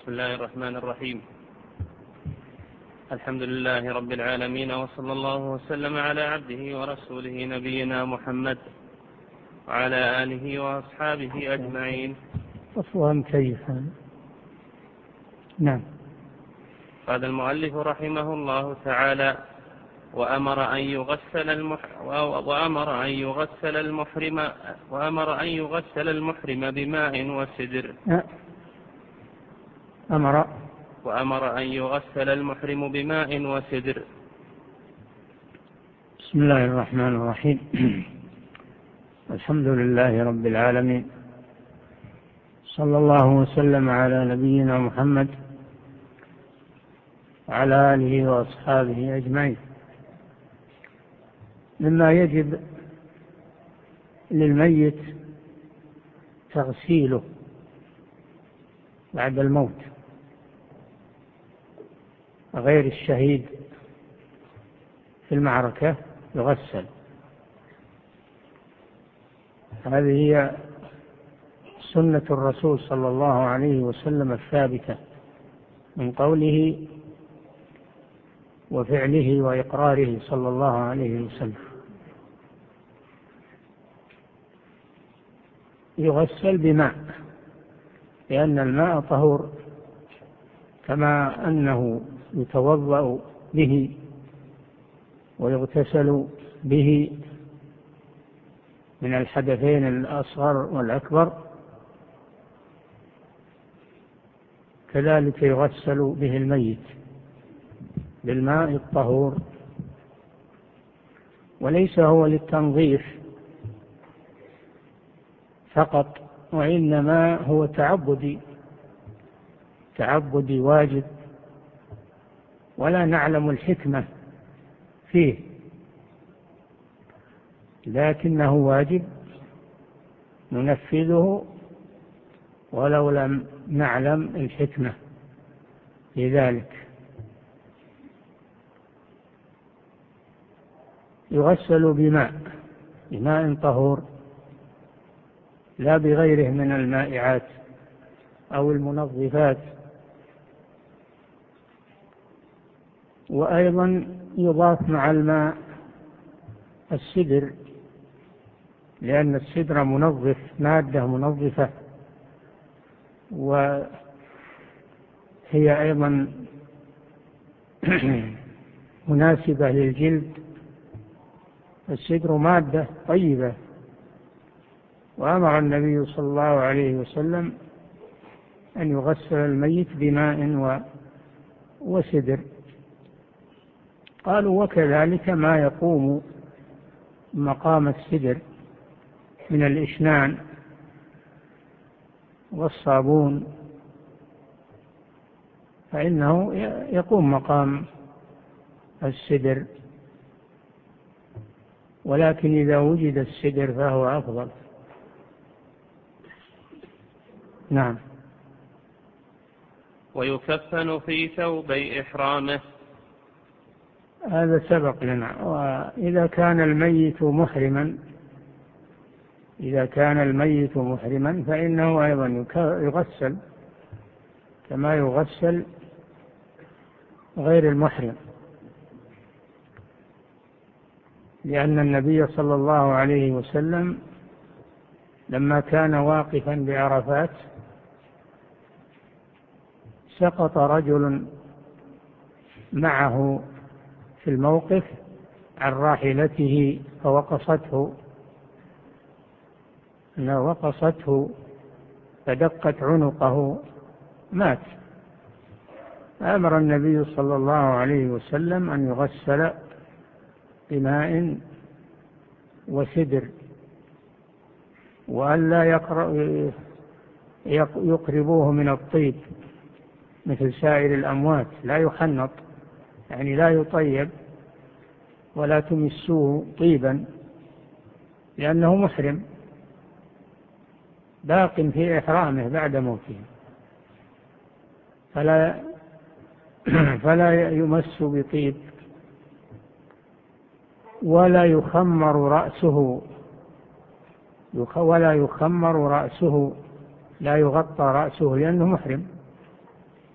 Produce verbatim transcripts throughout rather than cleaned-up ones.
بسم الله الرحمن الرحيم. الحمد لله رب العالمين، وصلى الله وسلم على عبده ورسوله نبينا محمد وعلى آله وأصحابه أجمعين. أصلا كيفا. نعم. قال المؤلف رحمه الله تعالى: وأمر أن يغسل المح... وأمر أن يغسل المحرم وأمر أن يغسل المحرم بماء وسدر. أمر وأمر أن يغسل المحرم بماء وسدر. بسم الله الرحمن الرحيم. الحمد لله رب العالمين، صلى الله وسلم على نبينا محمد وعلى آله وأصحابه أجمعين. مما يجب للميت تغسيله بعد الموت، غير الشهيد في المعركة يغسل. هذه هي سنة الرسول صلى الله عليه وسلم الثابتة من قوله وفعله وإقراره صلى الله عليه وسلم. يغسل بماء، لأن الماء طهور، كما أنه يتوضأ به ويغتسل به من الحدثين الأصغر والأكبر، كذلك يغسل به الميت بالماء الطهور. وليس هو للتنظيف فقط، وإنما هو تعبدي تعبدي واجب، ولا نعلم الحكمة فيه، لكنه واجب ننفذه ولو لم نعلم الحكمة في ذلك. يغسل بماء بماء طهور، لا بغيره من المائعات أو المنظفات. وأيضا يضاف مع الماء السدر، لأن السدر منظف، مادة منظفة، وهي أيضا مناسبة للجلد. السدر مادة طيبة، وأمر النبي صلى الله عليه وسلم أن يغسل الميت بماء وسدر. قالوا وكذلك ما يقوم مقام السدر من الإشنان والصابون، فإنه يقوم مقام السدر، ولكن إذا وجد السدر فهو أفضل. نعم. ويكفن في ثوبي إحرامه. هذا سبق لنا. وإذا كان الميت محرما إذا كان الميت محرما فإنه أيضا يغسل كما يغسل غير المحرم، لأن النبي صلى الله عليه وسلم لما كان واقفا بعرفات سقط رجل معه في الموقف عن راحلته فوقصته وقصته فدقت عنقه، مات. أمر النبي صلى الله عليه وسلم أن يغسل بماء وسدر، وأن لا يقربوه من الطيب مثل سائر الأموات، لا يحنط، يعني لا يطيب ولا تمسوه طيبا، لأنه محرم باق في إحرامه بعد موته، فلا فلا يمس بطيب، ولا يخمر رأسه ولا يخمر رأسه لا يغطى رأسه لأنه محرم.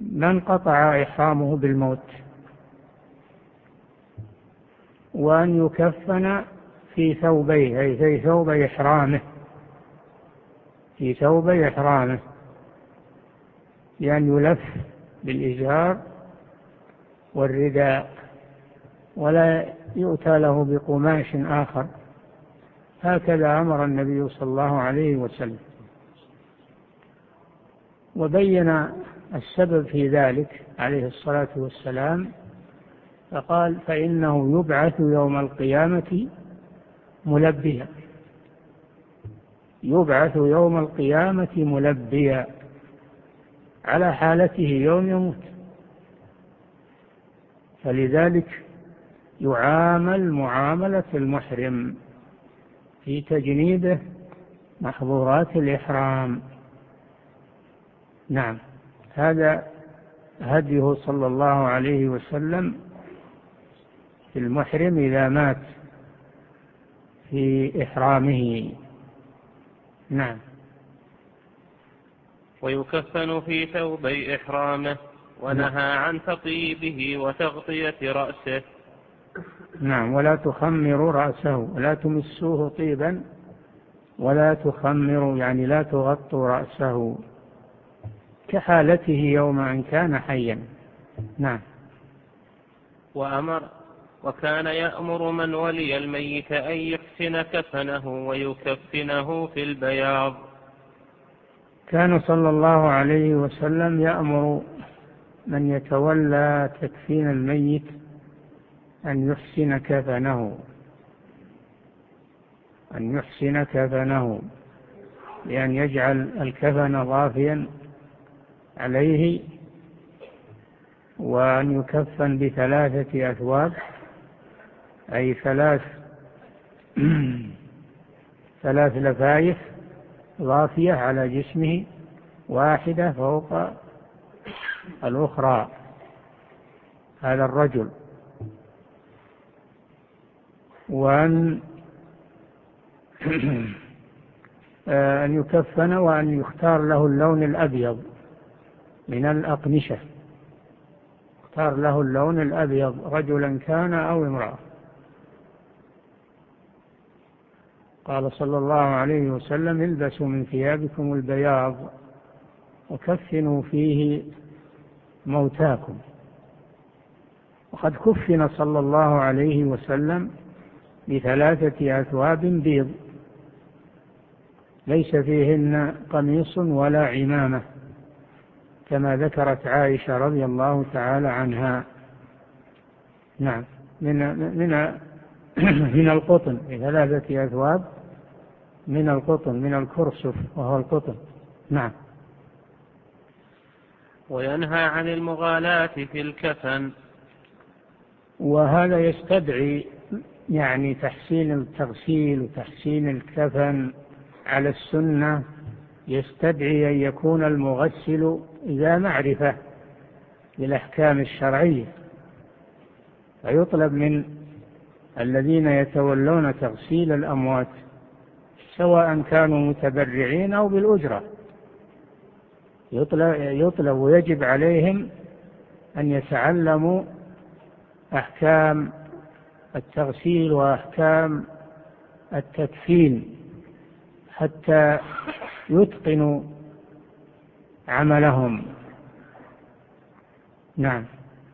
من قطع إحرامه بالموت، وأن يكفن في ثوبيه، أي في ثوب إحرامه، في ثوب إحرامه، بأن يلف بالإزار والرداء، ولا يؤتى له بقماش آخر. هكذا أمر النبي صلى الله عليه وسلم. وبين السبب في ذلك عليه الصلاة والسلام، فقال: فإنه يبعث يوم القيامة ملبيا، يبعث يوم القيامة ملبيا، على حالته يوم يموت. فلذلك يعامل معاملة المحرم في تجنيبه محظورات الإحرام. نعم، هذا هديه صلى الله عليه وسلم في المحرم إذا مات في إحرامه. نعم. ويكفن في ثوبي إحرامه، ونهى عن تطيبه وتغطية رأسه. نعم، ولا تخمروا رأسه، ولا تمسوه طيبا، ولا تخمروا يعني لا تغطوا رأسه، كحالته يوم أن كان حيا. نعم. وأمر وكان يأمر من ولي الميت أن يحسن كفنه ويكفنه في البياض. كان صلى الله عليه وسلم يأمر من يتولى تكفين الميت أن يحسن كفنه، أن يحسن كفنه بأن يجعل الكفن ضافيا عليه، وأن يكفن بثلاثة أثواب، أي ثلاث ثلاث لفايف ضافية على جسمه، واحدة فوق الأخرى، هذا الرجل. وأن أن يكفن وأن يختار له اللون الأبيض من الأقمشة، اختار له اللون الأبيض رجلا كان أو امرأة. قال صلى الله عليه وسلم: البسوا من ثيابكم البياض وكفنوا فيه موتاكم. وقد كفن صلى الله عليه وسلم بثلاثة أثواب بيض ليس فيهن قميص ولا عمامة، كما ذكرت عائشة رضي الله تعالى عنها. نعم، من من من القطن، ثلاثة أثواب من القطن، من الكرسف وهو القطن. نعم. وينهى عن المغالاة في الكفن، وهذا يستدعي يعني تحسين التغسيل وتحسين الكفن على السنة، يستدعي أن يكون المغسل ذا معرفة بالأحكام الشرعية، فيطلب من الذين يتولون تغسيل الأموات سواء كانوا متبرعين أو بالأجرة، يطلب, يطلب ويجب عليهم أن يتعلموا أحكام التغسيل وأحكام التكفين حتى يتقنوا عملهم. نعم.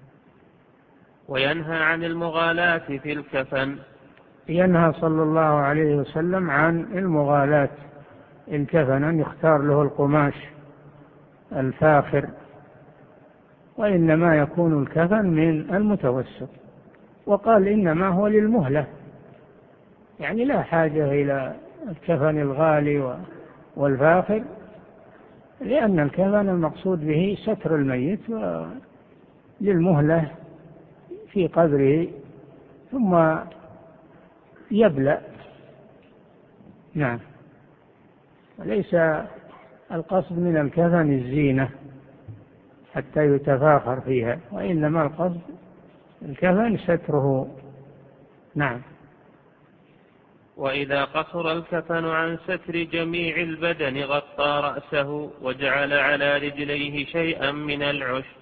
وينهى عن المغالاة في الكفن، ينهى صلى الله عليه وسلم عن المغالاة الكفن، أن يختار له القماش الفاخر، وإنما يكون الكفن من المتوسط. وقال إنما هو للمهلة، يعني لا حاجة إلى الكفن الغالي والفاخر، لأن الكفن المقصود به ستر الميت للمهلة في قبره ثم يبلى. نعم. وليس القصد من الكفن الزينة حتى يتفاخر فيها، وإنما القصد الكفن ستره. نعم. وإذا قصر الكفن عن ستر جميع البدن غطى رأسه وجعل على رجليه شيئا من العشب.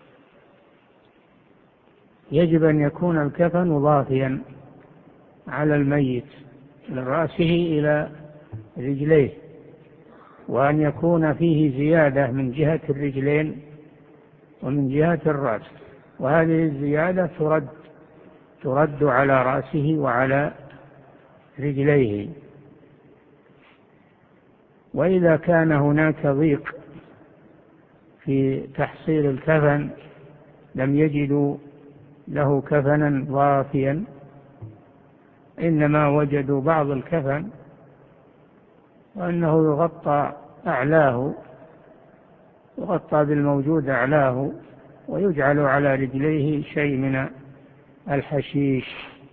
يجب أن يكون الكفن ضافيا على الميت من رأسه إلى رجليه، وأن يكون فيه زيادة من جهة الرجلين ومن جهة الرأس، وهذه الزيادة ترد ترد على رأسه وعلى رجليه. وإذا كان هناك ضيق في تحصيل الكفن لم يجدوا له كفنا ضافيا، إنما وجدوا بعض الكفن وأنه يغطى أعلاه، يغطى بالموجود أعلاه، ويجعل على رجليه شيء من الحشيش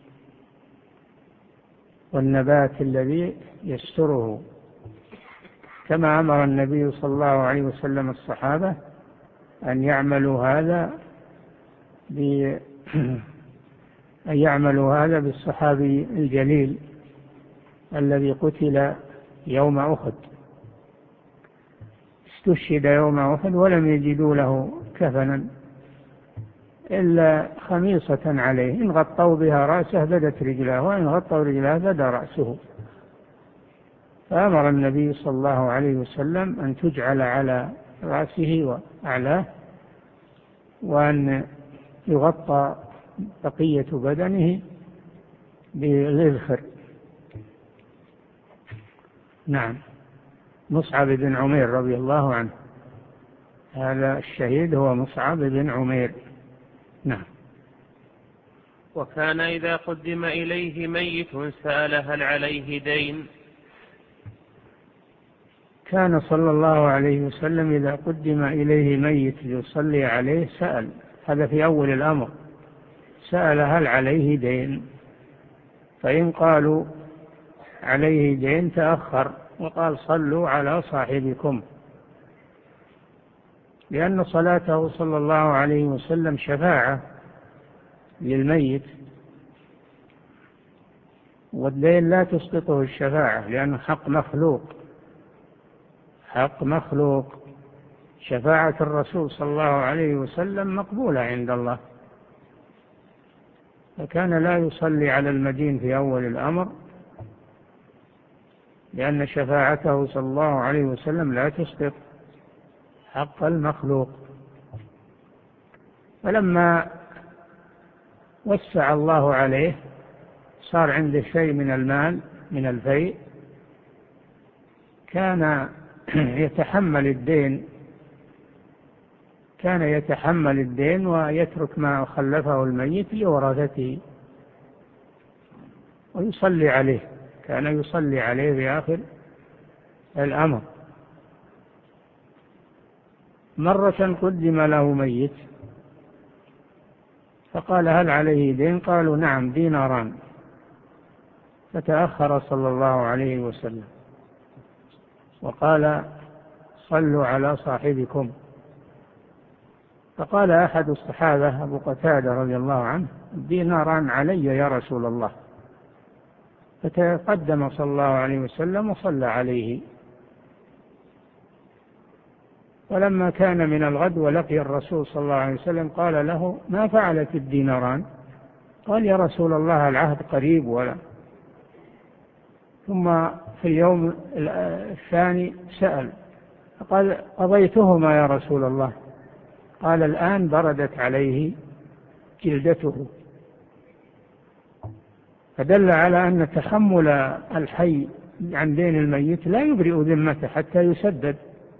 والنبات الذي يستره، كما أمر النبي صلى الله عليه وسلم الصحابة أن يعملوا هذا أن يعملوا هذا بالصحابي الجليل الذي قتل يوم أحد، استشهد يوم أحد ولم يجدوا له كفنا إلا خميصة عليه، إن غطوا بها رأسه بدت رجلاه، وإن غطوا رجلاه بدا رأسه. فأمر النبي صلى الله عليه وسلم أن تجعل على رأسه وأعلاه، وأن يغطى بقية بدنه بالإذخر. نعم. مصعب بن عمير رضي الله عنه، هذا الشهيد هو مصعب بن عمير. نعم. وكان إذا قدم إليه ميت سأل هل عليه دين. كان صلى الله عليه وسلم إذا قدم إليه ميت يصلي عليه سأل، هذا في أول الأمر، سأل هل عليه دين، فإن قالوا عليه دين تأخر وقال صلوا على صاحبكم، لأن صلاته صلى الله عليه وسلم شفاعة للميت، والدين لا تسقطه الشفاعة لأنه حق مخلوق، حق مخلوق. شفاعة الرسول صلى الله عليه وسلم مقبولة عند الله، فكان لا يصلي على المدين في أول الأمر لأن شفاعته صلى الله عليه وسلم لا تسقط حق المخلوق. فلما وسع الله عليه صار عنده شيء من المال من الفيء، كان يتحمل الدين كان يتحمل الدين ويترك ما خلفه الميت لورثته ويصلي عليه، كان يصلي عليه في آخر الأمر. مرة قدم له ميت فقال هل عليه دين؟ قالوا نعم ديناران، فتأخر صلى الله عليه وسلم وقال صلوا على صاحبكم. فقال أحد الصحابة أبو قتادة رضي الله عنه ديناران علي يا رسول الله، فتقدم صلى الله عليه وسلم وصلى عليه. ولما كان من الغد ولقي الرسول صلى الله عليه وسلم قال له ما فعلت الديناران؟ قال يا رسول الله العهد قريب ولا. ثم في اليوم الثاني سأل فقال قضيتهما يا رسول الله. قال الآن بردت عليه جلدته، فدل على أن تحمل الحي عن دين الميت لا يبرئ ذمته حتى يسدد،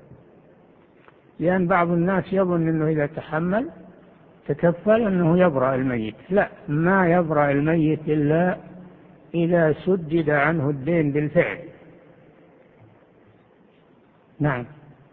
لأن بعض الناس يظن أنه إذا تحمل تكفل أنه يبرأ الميت، لا، ما يبرأ الميت إلا إذا سدد عنه الدين بالفعل. نعم.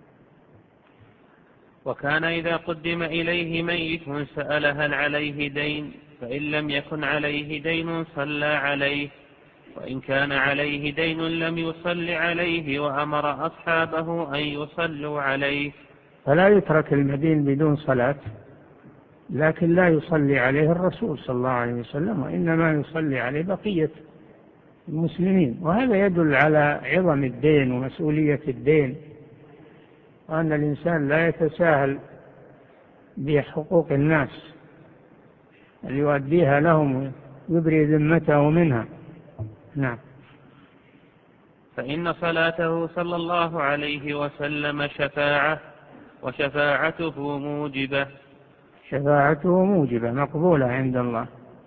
وكان إذا قدم إليه ميت سأل هل عليه دين، فإن لم يكن عليه دين صلى عليه، وإن كان عليه دين لم يصل عليه وأمر أصحابه أن يصلوا عليه. فلا يترك المدين بدون صلاة، لكن لا يصلي عليه الرسول صلى الله عليه وسلم، وإنما يصلي عليه بقية المسلمين. وهذا يدل على عظم الدين ومسؤولية الدين، وأن الإنسان لا يتساهل بحقوق الناس اللي يؤديها لهم ويبري ذمته منها. نعم. فإن صلاته صلى الله عليه وسلم شفاعة، وشفاعته موجبة. شفاعته موجبة مقبولة عند الله،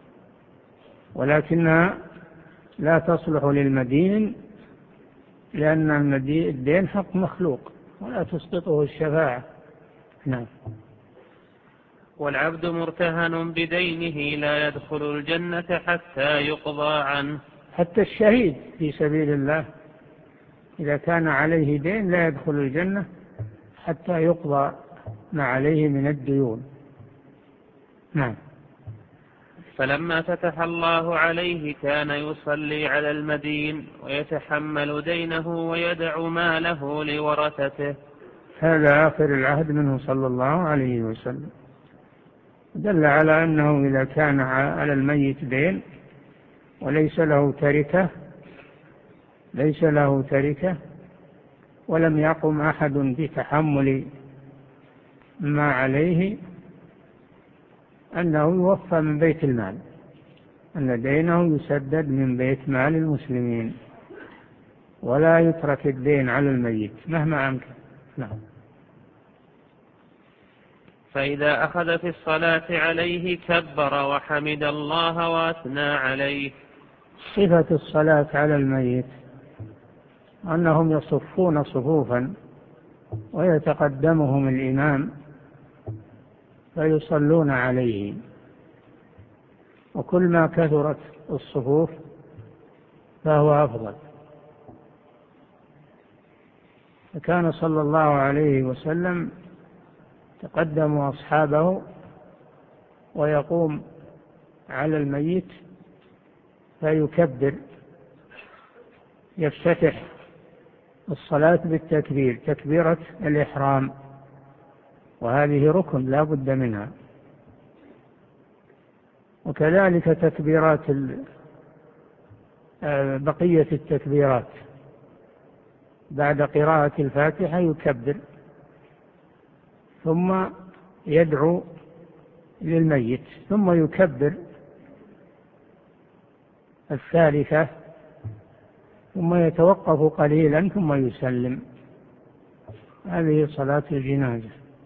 ولكنها لا تصلح للمدين، لأن الدين حق مخلوق ولا تسقطه الشفاعة. نعم. والعبد مرتهن بدينه لا يدخل الجنة حتى يقضى عنه. حتى الشهيد في سبيل الله إذا كان عليه دين لا يدخل الجنة حتى يقضى ما عليه من الديون. نعم. فلما فتح الله عليه كان يصلي على المدين ويتحمل دينه ويدع ماله لورثته. هذا آخر العهد منه صلى الله عليه وسلم، دل على أنه إذا كان على الميت دين وليس له تركة ليس له تركة ولم يقم أحد بتحمل ما عليه، أنه يوفى من بيت المال، أن دينه يسدد من بيت مال المسلمين، ولا يترك الدين على الميت مهما أمكن. نعم. فإذا أخذ في الصلاة عليه كبر وحمد الله وأثنى عليه. صفة الصلاة على الميت أنهم يصفون صفوفا ويتقدمهم الإمام فيصلون عليه، وكل ما كثرت الصفوف فهو أفضل. فكان صلى الله عليه وسلم تقدم أصحابه ويقوم على الميت فيكبر، يفتتح الصلاة بالتكبير، تكبيرة الإحرام، وهذه ركن لا بد منها، وكذلك تكبيرات بقية التكبيرات بعد قراءة الفاتحة يكبر، ثم يدعو للميت، ثم يكبر الثالثة، ثم يتوقف قليلا ثم يسلم. هذه صلاة الجنازة.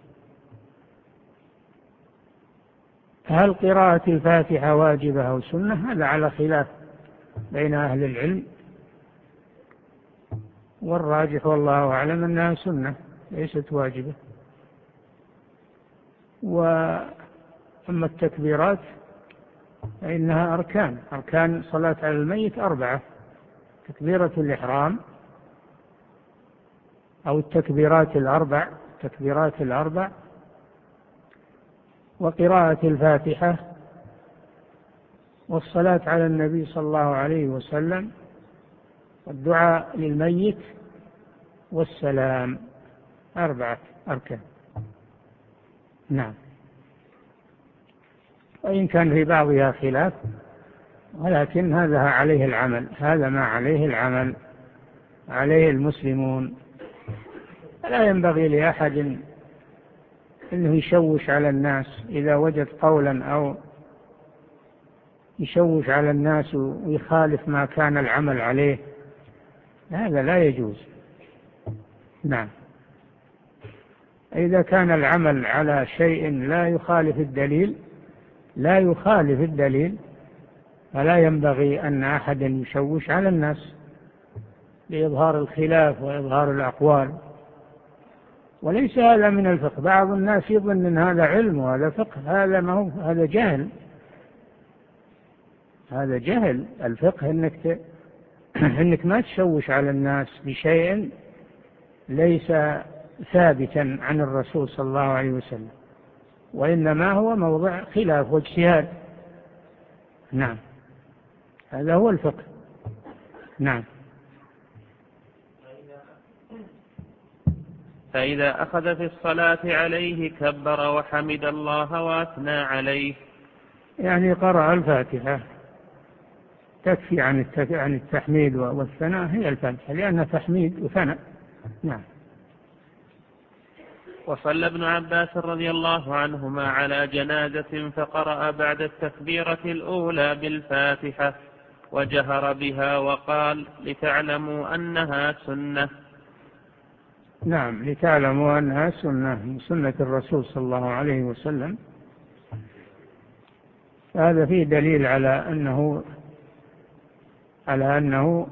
هل قراءة الفاتحة واجبة أو سنة؟ هذا على خلاف بين أهل العلم، والراجح والله أعلم أنها سنة ليست واجبة. وأما التكبيرات فإنها أركان أركان صلاة على الميت أربعة: تكبيرة الإحرام أو التكبيرات الأربع تكبيرات الأربع وقراءة الفاتحة والصلاة على النبي صلى الله عليه وسلم والدعاء للميت والسلام. أربعة أركان. نعم. وإن كان في بعضها خلاف، ولكن هذا عليه العمل، هذا ما عليه العمل عليه المسلمون. لا ينبغي لأحد أنه يشوش على الناس إذا وجد قولا أو يشوش على الناس ويخالف ما كان العمل عليه، هذا لا يجوز. نعم. إذا كان العمل على شيء لا يخالف الدليل لا يخالف الدليل فلا ينبغي أن أحد يشوش على الناس لإظهار الخلاف وإظهار الأقوال. وليس هذا من الفقه. بعض الناس يظن أن هذا علم وهذا فقه، هذا ما هو، هذا جهل هذا جهل. الفقه إنك ت... إنك ما تشوش على الناس بشيء ليس ثابتا عن الرسول صلى الله عليه وسلم، وإنما هو موضع خلاف واجتهاد. نعم. هذا هو الفقه. نعم. فإذا أخذ في الصلاة عليه كبر وحمد الله وأثنى عليه، يعني قرأ الفاتحة تكفي عن عن التحميد والثناء هي الفاتحة، لأنها تحميد وثناء. نعم. وصلى ابن عباس رضي الله عنهما على جنازة فقرأ بعد التكبيرة الأولى بالفاتحة وجهر بها وقال: لتعلموا أنها سنة. نعم، لتعلموا أنها سنة، سنة الرسول صلى الله عليه وسلم. هذا فيه دليل على أنه على أنه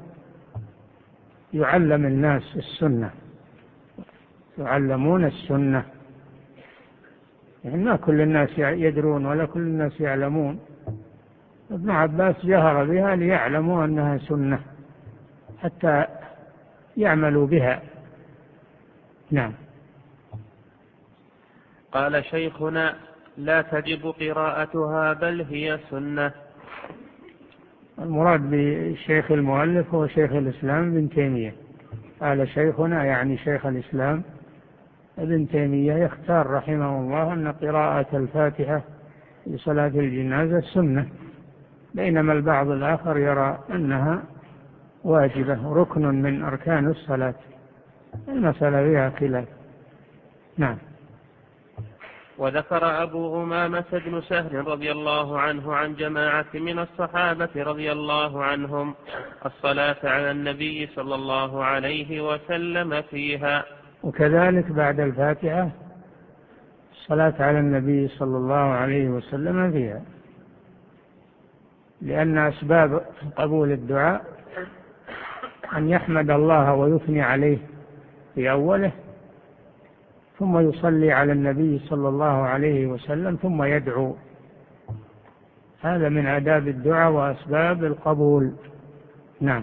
يعلم الناس السنة، يعلمون السنة، يعني ما كل الناس يدرون ولا كل الناس يعلمون. ابن عباس جهر بها ليعلموا أنها سنة حتى يعملوا بها. نعم. قال شيخنا: لا تجب قراءتها بل هي سنة. المراد بالشيخ المؤلف هو شيخ الإسلام ابن تيمية. قال شيخنا يعني شيخ الإسلام ابن تيمية يختار رحمه الله أن قراءة الفاتحة لصلاة الجنازة سنة، بينما البعض الآخر يرى أنها واجبة ركن من أركان الصلاة. المسألة فيها خلاف. نعم. وذكر أبو أمامة بن سهل رضي الله عنه عن جماعة من الصحابة رضي الله عنهم الصلاة على النبي صلى الله عليه وسلم فيها. وكذلك بعد الفاتحة الصلاة على النبي صلى الله عليه وسلم فيها، لأن أسباب قبول الدعاء أن يحمد الله ويثني عليه في أوله، ثم يصلي على النبي صلى الله عليه وسلم، ثم يدعو. هذا من آداب الدعاء وأسباب القبول. نعم.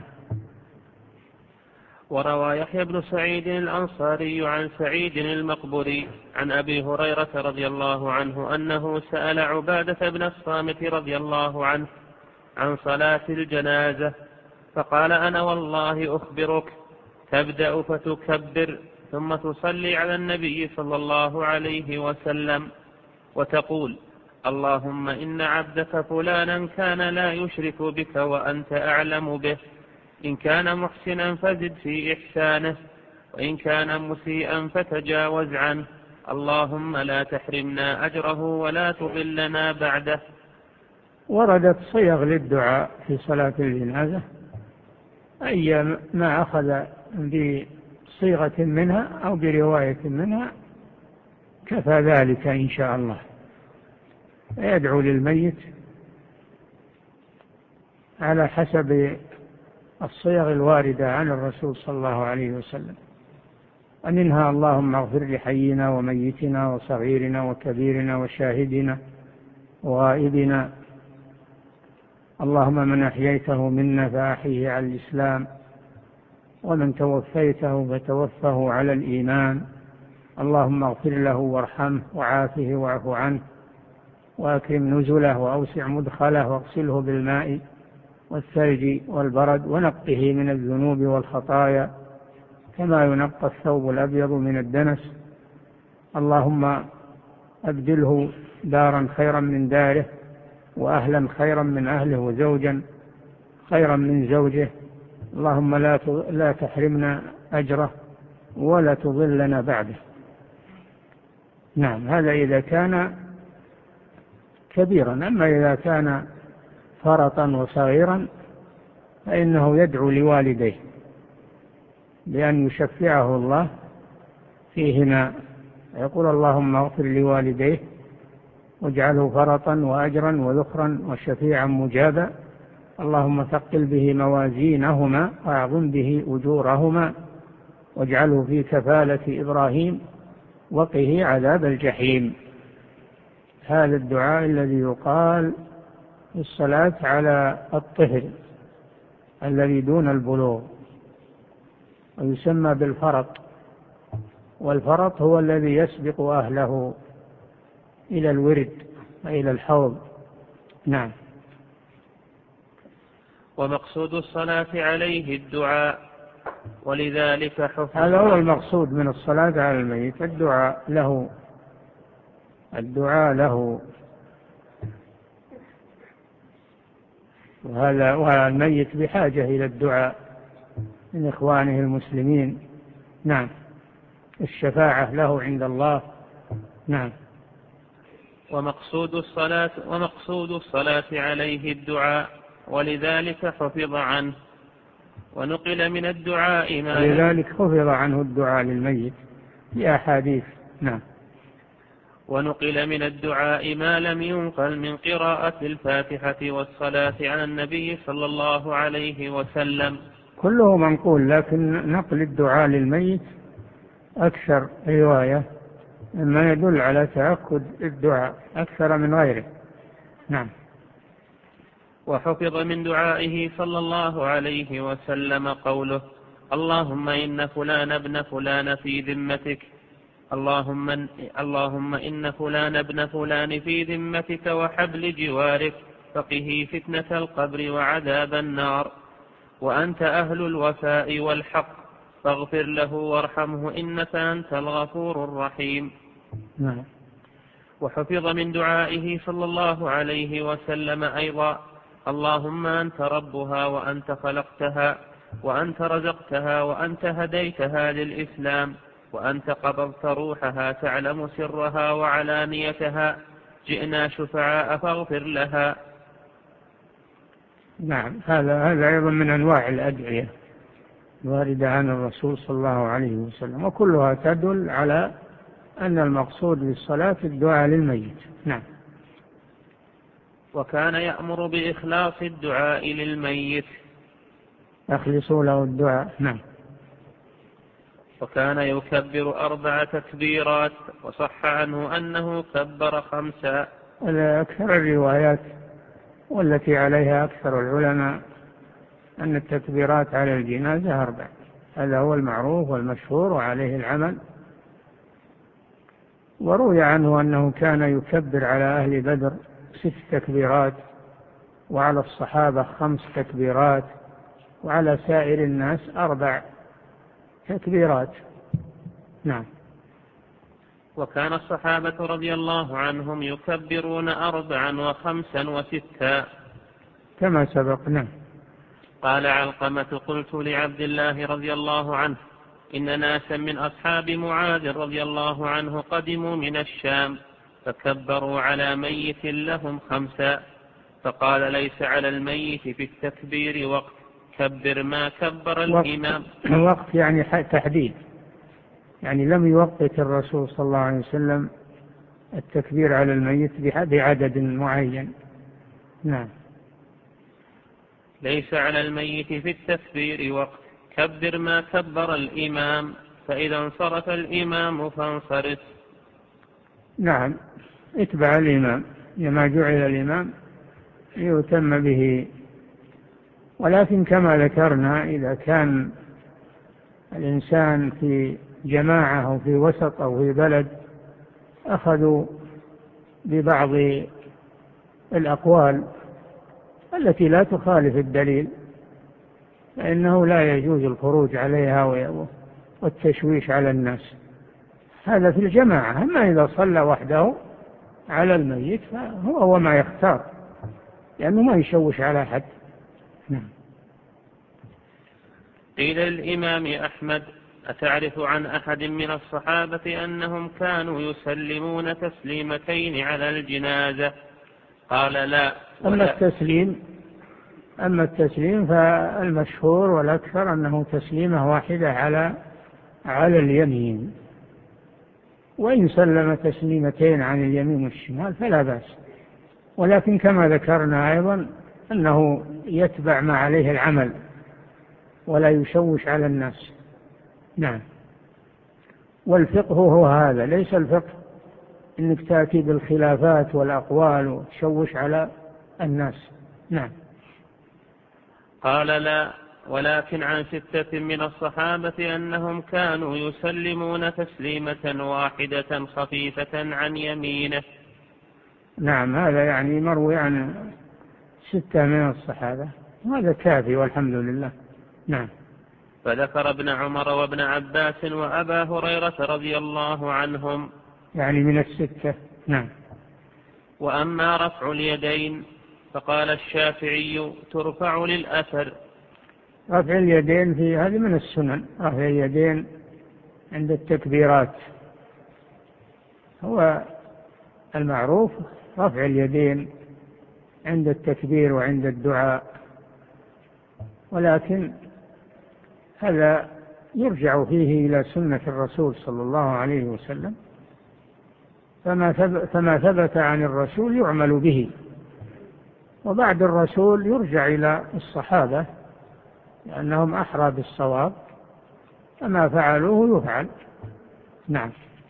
وروى يحيى بن سعيد الأنصاري عن سعيد المقبري عن أبي هريرة رضي الله عنه أنه سأل عبادة بن الصامت رضي الله عنه عن صلاة الجنازة فقال: أنا والله أخبرك، تبدأ فتكبر ثم تصلي على النبي صلى الله عليه وسلم وتقول: اللهم إن عبدك فلانا كان لا يشرك بك وأنت أعلم به، إن كان محسنا فزد في إحسانه، وإن كان مسيئا فتجاوز عنه، اللهم لا تحرمنا أجره ولا تضلنا بعده. وردت صيغ للدعاء في صلاة الجنازة، أي ما أخذ بصيغة منها أو برواية منها كفى ذلك إن شاء الله. يدعو للميت على حسب الصيغ الواردة عن الرسول صلى الله عليه وسلم، ومنها: اللهم اغفر لحينا وميتنا وصغيرنا وكبيرنا وشاهدنا وغائبنا، اللهم من أحييته منا فأحيه على الإسلام، ومن توفيته فتوفه على الإيمان، اللهم اغفر له وارحمه وعافه واعف عنه وأكرم نزله وأوسع مدخله واغسله بالماء والثلج والبرد ونقه من الذنوب والخطايا كما ينقى الثوب الأبيض من الدنس، اللهم أبدله دارا خيرا من داره وأهلا خيرا من أهله وزوجا خيرا من زوجه، اللهم لا لا تحرمنا أجره ولا تضلنا بعده. نعم، هذا إذا كان كبيرا. أما إذا كان فرطا وصغيرا فإنه يدعو لوالديه بأن يشفعه الله فيهما، يقول: اللهم اغفر لوالديه واجعله فرطا وأجرا وذخرا وشفيعا مجابا، اللهم ثقل به موازينهما وأعظم به أجورهما واجعله في كفالة إبراهيم وقه عذاب الجحيم. هذا الدعاء الذي يقال في الصلاة على الطفل الذي دون البلوغ، ويسمى بالفرط، والفرط هو الذي يسبق أهله إلى الورد وإلى الحوض. نعم. ومقصود الصلاة عليه الدعاء، ولذلك حفظ. هذا هو المقصود من الصلاة على الميت، الدعاء له، الدعاء له. وهذا والميت بحاجة إلى الدعاء من إخوانه المسلمين. نعم، الشفاعة له عند الله. نعم. ومقصود الصلاة ومقصود الصلاة عليه الدعاء، ولذلك حفظ عنه ونقل من الدعاء ما ولذلك حفظ عنه الدعاء للميت في أحاديث. نعم. ونقل من الدعاء ما لم ينقل من قراءة الفاتحة والصلاة على النبي صلى الله عليه وسلم. كله منقول، لكن نقل الدعاء للميت أكثر رواية مما يدل على تأكد الدعاء أكثر من غيره. نعم. وحفظ من دعائه صلى الله عليه وسلم قوله: اللهم إن فلان ابن فلان في ذمتك، اللهم, اللهم إن فلان ابن فلان في ذمتك وحبل جوارك، فقه فتنة القبر وعذاب النار، وأنت أهل الوفاء والحق، فاغفر له وارحمه إنك أنت الغفور الرحيم. نعم. وحفظ من دعائه صلى الله عليه وسلم أيضا: اللهم أنت ربها وأنت خلقتها وأنت رزقتها وأنت هديتها للإسلام وأنت قبضت روحها تعلم سرها وعلانيتها، جئنا شفعاء فاغفر لها. نعم. هذا هذا أيضا من أنواع الأدعية واردة عن الرسول صلى الله عليه وسلم، وكلها تدل على أن المقصود بالصلاة الدعاء للميت. نعم. وكان يأمر بإخلاص الدعاء للميت، أخلصوا له الدعاء. نعم. وكان يكبر أربع تكبيرات، وصح عنه أنه كبر خمسا. أكثر الروايات والتي عليها أكثر العلماء أن التكبيرات على الجنازة أربع، هذا هو المعروف والمشهور وعليه العمل. وروي عنه أنه كان يكبر على أهل بدر ست تكبيرات، وعلى الصحابة خمس تكبيرات، وعلى سائر الناس أربع تكبيرات. نعم. وكان الصحابة رضي الله عنهم يكبرون أربعا وخمسا وستا كما سبق. نعم. قال علقمة: قلت لعبد الله رضي الله عنه: إن ناسا من أصحاب معاذ رضي الله عنه قدموا من الشام فكبروا على ميت لهم خمسا، فقال: ليس على الميت في التكبير وقت، كبر ما كبر الإمام. وقت يعني تحديد، يعني لم يوقت الرسول صلى الله عليه وسلم التكبير على الميت بعدد معين. نعم. ليس على الميت في التكبير وقت، كبر ما كبر الإمام، فإذا انصرف الإمام فانصرف. نعم. اتبع الإمام، لما جعل الإمام يتم به. ولكن كما ذكرنا إذا كان الإنسان في جماعة أو في وسط أو في بلد أخذوا ببعض الأقوال التي لا تخالف الدليل، فإنه لا يجوز الخروج عليها والتشويش على الناس، هذا في الجماعة. أما إذا صلى وحده على الميت فهو هو ما يختار، لأنه ما يشوش على أحد. نعم. قيل للإمام أحمد: أتعرف عن أحد من الصحابة أنهم كانوا يسلمون تسليمتين على الجنازة؟ قال: لا. أما التسليم أما التسليم فالمشهور والأكثر أنه تسليمة واحدة على على اليمين، وإن سلم تسليمتين عن اليمين والشمال فلا بأس، ولكن كما ذكرنا أيضا أنه يتبع ما عليه العمل ولا يشوش على الناس. نعم. والفقه هو هذا، ليس الفقه إنك تأتي بالخلافات والأقوال وتشوش على الناس. نعم. قال: لا، ولكن عن ستة من الصحابة أنهم كانوا يسلمون تسليمة واحدة خفيفة عن يمينه. نعم. هذا يعني مروي عن ستة من الصحابة، هذا كافي والحمد لله. نعم. فذكر ابن عمر وابن عباس وأبا هريرة رضي الله عنهم، يعني من الستة. نعم. وأما رفع اليدين فقال الشافعي ترفع للأثر. رفع اليدين في هذه من السنن، رفع اليدين عند التكبيرات هو المعروف، رفع اليدين عند التكبير وعند الدعاء، ولكن هذا يرجع فيه إلى سنة الرسول صلى الله عليه وسلم، فما ثبت عن الرسول يعمل به، وبعد الرسول يرجع إلى الصحابة لأنهم أحرى بالصواب، فما فعلوه يفعل. نعم.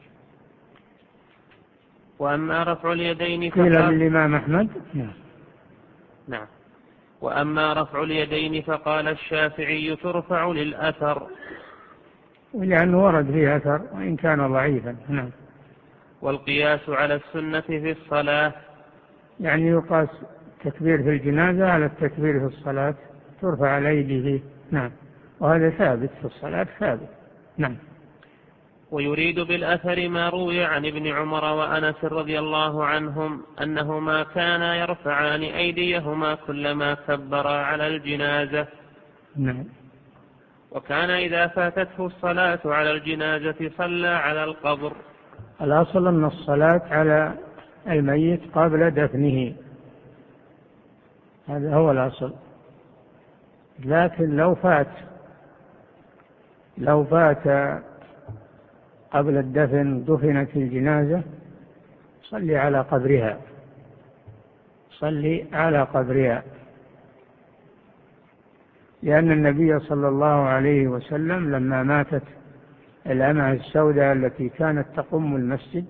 وأما رفع اليدين قيل للإمام أحمد. نعم. نعم. وأما رفع اليدين فقال الشافعي ترفع للأثر، لأنه ورد فيه أثر وإن كان ضعيفا. نعم. والقياس على السنة في الصلاة، يعني يقاس التكبير في الجنازة على التكبير في الصلاة، ترفع الأيدي فيه. نعم. وهذا ثابت في الصلاة ثابت. نعم. ويريد بالأثر ما روي عن ابن عمر وأنس رضي الله عنهم أنهما كانا يرفعان أيديهما كلما كبرا على الجنازة. نعم. وكان إذا فاتته الصلاة على الجنازة صلى على القبر. الأصل أن الصلاة على الميت قبل دفنه، هذا هو الأصل. لكن لو فات لو فات قبل الدفن دفنت الجنازة صلي على قبرها، صلي على قبرها، لأن النبي صلى الله عليه وسلم لما ماتت الأمة السوداء التي كانت تقم المسجد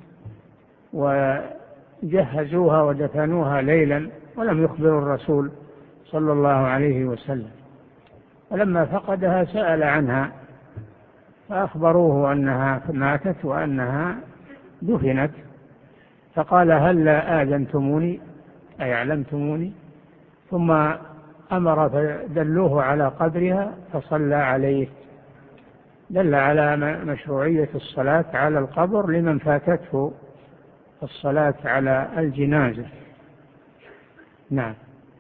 وجهزوها ودفنوها ليلا ولم يخبروا الرسول صلى الله عليه وسلم، ولما فقدها سأل عنها فأخبروه أنها ماتت وأنها دفنت، فقال هل لا آذنتموني أي علمتموني؟ ثم أمر فدلوه على قبرها فصلى عليه، دل على مشروعية الصلاة على القبر لمن فاتته الصلاة على الجنازة. نعم.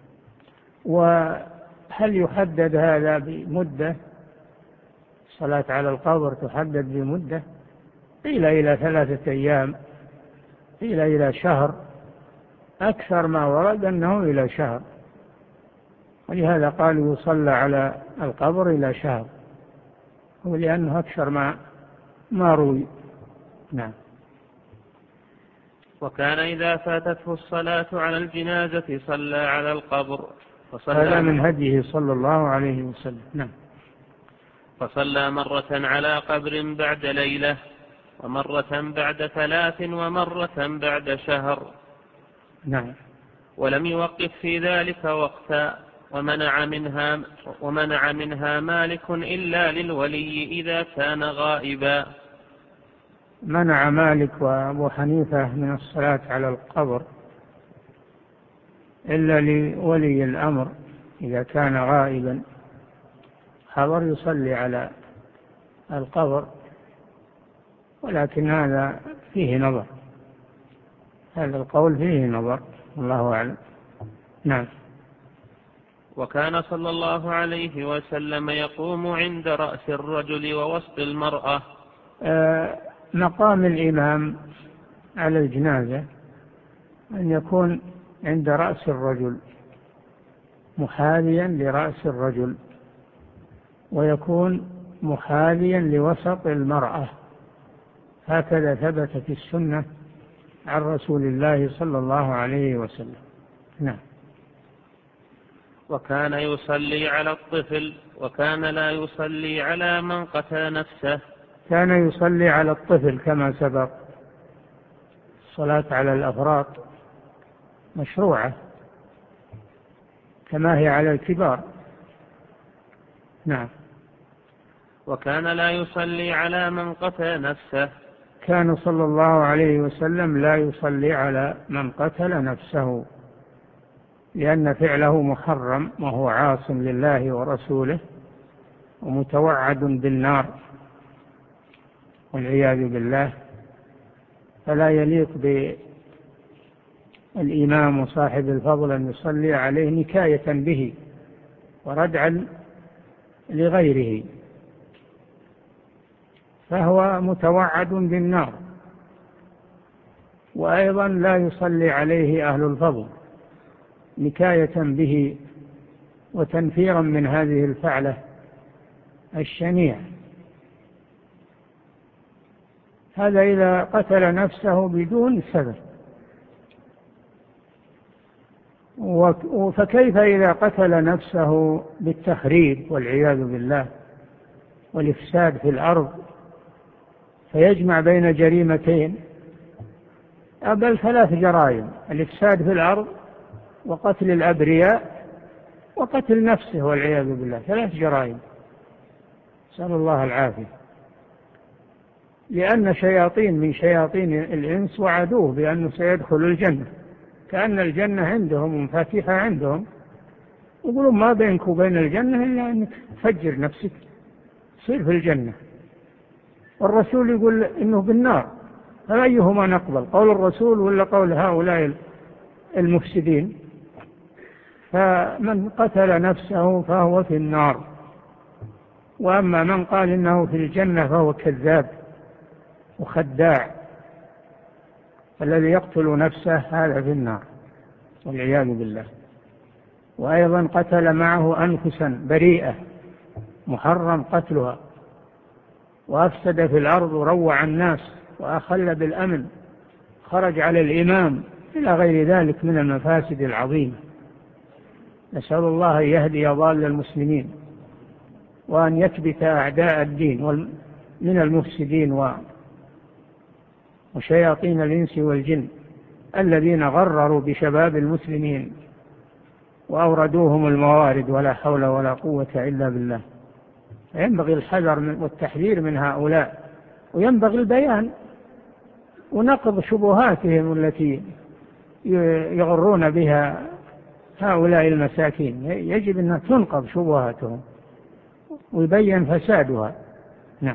وهل يحدد هذا بمدة؟ الصلاة على القبر تحدد بمدة، قيل إلى ثلاثة أيام، قيل إلى شهر، أكثر ما ورد أنه إلى شهر، ولهذا قالوا يصلى على القبر إلى شهر، ولأنه أكثر ما ما روي. نعم. وكان إذا فاتته الصلاة على الجنازة صلى على القبر، هذا من هديه صلى الله عليه وسلم. نعم. فصلى مرة على قبر بعد ليلة، ومرة بعد ثلاث، ومرة بعد شهر. نعم. ولم يوقف في ذلك وقتا، ومنع منها, ومنع منها مالك إلا للولي إذا كان غائبا. منع مالك وأبو حنيفة من الصلاة على القبر إلا لولي الأمر إذا كان غائبا، حضر يصلي على القبر، ولكن هذا فيه نظر، هذا القول فيه نظر، الله أعلم. نعم. وكان صلى الله عليه وسلم يقوم عند رأس الرجل ووسط المرأة. آه مقام الإمام على الجنازة أن يكون عند رأس الرجل محاذيا لرأس الرجل، ويكون محاذيا لوسط المرأة، هكذا ثبت في السنة عن رسول الله صلى الله عليه وسلم. نعم. وكان يصلي على الطفل، وكان لا يصلي على من قتل نفسه. كان يصلي على الطفل كما سبق، الصلاة على الأفراط مشروعة كما هي على الكبار. نعم. وكان لا يصلي على من قتل نفسه. كان صلى الله عليه وسلم لا يصلي على من قتل نفسه، لأن فعله محرم وهو عاص لله ورسوله ومتوعد بالنار والعياذ بالله، فلا يليق الإمام وصاحب الفضل أن يصلي عليه نكاية به وردعا لغيره، فهو متوعد بالنار. وأيضا لا يصلي عليه أهل الفضل نكاية به وتنفيرا من هذه الفعلة الشنيعة. هذا إذا قتل نفسه بدون سبب، فكيف إذا قتل نفسه بالتخريب والعياذ بالله والإفساد في الأرض، فيجمع بين جريمتين، بل ثلاث جرائم: الإفساد في الأرض وقتل الأبرياء وقتل نفسه والعياذ بالله، ثلاث جرائم، نسأل الله العافية. لأن شياطين من شياطين الإنس وعدوه بأنه سيدخل الجنة، كأن الجنة عندهم ومفاتيحها عندهم، يقولون ما بينك وبين الجنة إلا أنك تفجر نفسك تصير في الجنة. والرسول يقول إنه بالنار، فأيهما نقبل، قول الرسول ولا قول هؤلاء المفسدين؟ فمن قتل نفسه فهو في النار، وأما من قال إنه في الجنة فهو كذاب وخداع. الذي يقتل نفسه هذا في النار والعياذ بالله. وأيضا قتل معه أنفسا بريئة محرم قتلها، وأفسد في الأرض وروع الناس وأخل بالأمن، خرج على الإمام، إلى غير ذلك من المفاسد العظيمة. نسأل الله أن يهدي ضال المسلمين وأن يكبت أعداء الدين من المفسدين وشياطين الإنس والجن الذين غرروا بشباب المسلمين وأوردوهم الموارد، ولا حول ولا قوة إلا بالله. ينبغي الحذر والتحذير من هؤلاء، وينبغي البيان ونقض شبهاتهم التي يغرون بها هؤلاء المساكين. يجب أن تنقض شبهاتهم ويبين فسادها. نعم.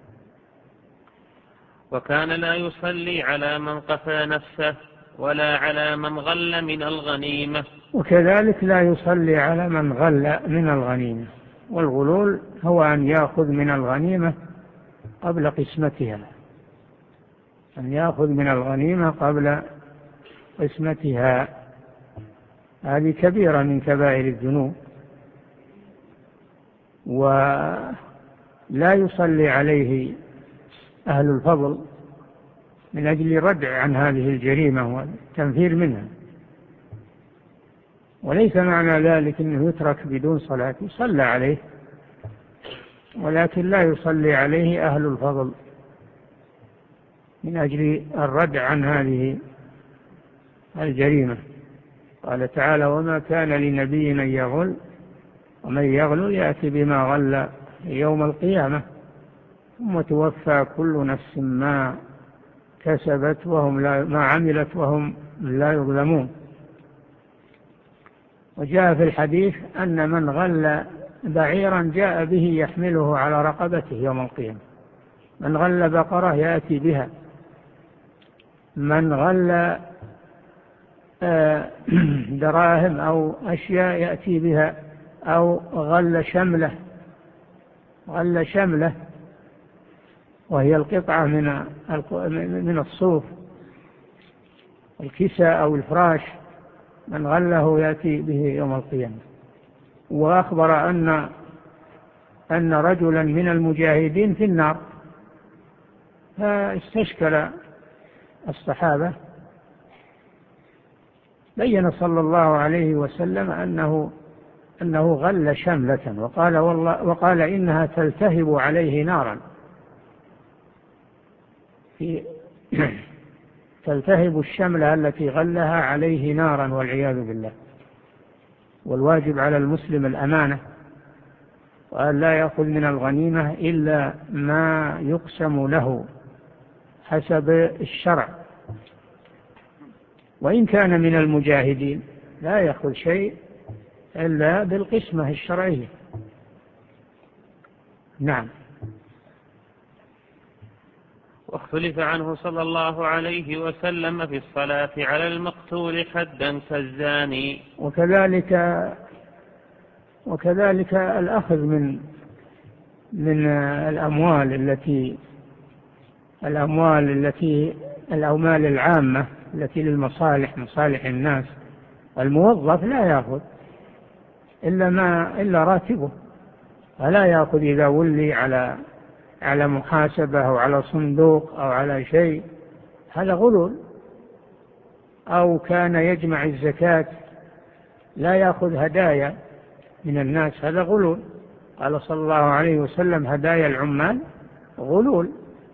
وكان لا يصلي على من قتل نفسه ولا على من غل من الغنيمة. وكذلك لا يصلي على من غل من الغنيمة، والغلول هو أن يأخذ من الغنيمة قبل قسمتها، أن يأخذ من الغنيمة قبل قسمتها، هذه كبيرة من كبائر الذنوب. ولا يصلي عليه أهل الفضل من أجل الردع عن هذه الجريمة والتنفير منها. وليس معنى ذلك أنه يترك بدون صلاة، يصلى عليه، ولكن لا يصلي عليه أهل الفضل من أجل الردع عن هذه الجريمة. قال تعالى: وما كان لنبي أن يغل ومن يغل يأتي بما غل يوم القيامة ثم توفى كل نفس ما كسبت وهم لا ما عملت وهم لا يظلمون. وجاء في الحديث أن من غل بعيرا جاء به يحمله على رقبته يوم القيامة، من غل بقرة يأتي بها، من غل دراهم أو أشياء يأتي بها، أو غل شملة غل شملة وهي القطعة من من الصوف، الكساء أو الفراش، من غله يأتي به يوم القيامة. وأخبر أن أن رجلا من المجاهدين في النار، فاستشكل الصحابة، بين صلى الله عليه وسلم أنه أنه غل شملة، وقال والله وقال إنها تلتهب عليه نارا، في تلتهب الشملة التي غلها عليه نارا والعياذ بالله. والواجب على المسلم الأمانة، وأن لا يأخذ من الغنيمة إلا ما يقسم له حسب الشرع، وإن كان من المجاهدين لا يأخذ شيء إلا بالقسمة الشرعية. نعم. واختلف عنه صلى الله عليه وسلم في الصلاة على المقتول حدا كالزاني. وكذلك وكذلك الأخذ من من الأموال التي الأموال التي الأموال العامة التي للمصالح مصالح الناس، الموظف لا يأخذ إلا ما إلا راتبه، فلا يأخذ إذا ولي على على محاسبة أو على صندوق أو على شيء، هذا غلول. أو كان يجمع الزكاة لا يأخذ هدايا من الناس، هذا غلول. قال صلى الله عليه وسلم: هدايا العمال غلول.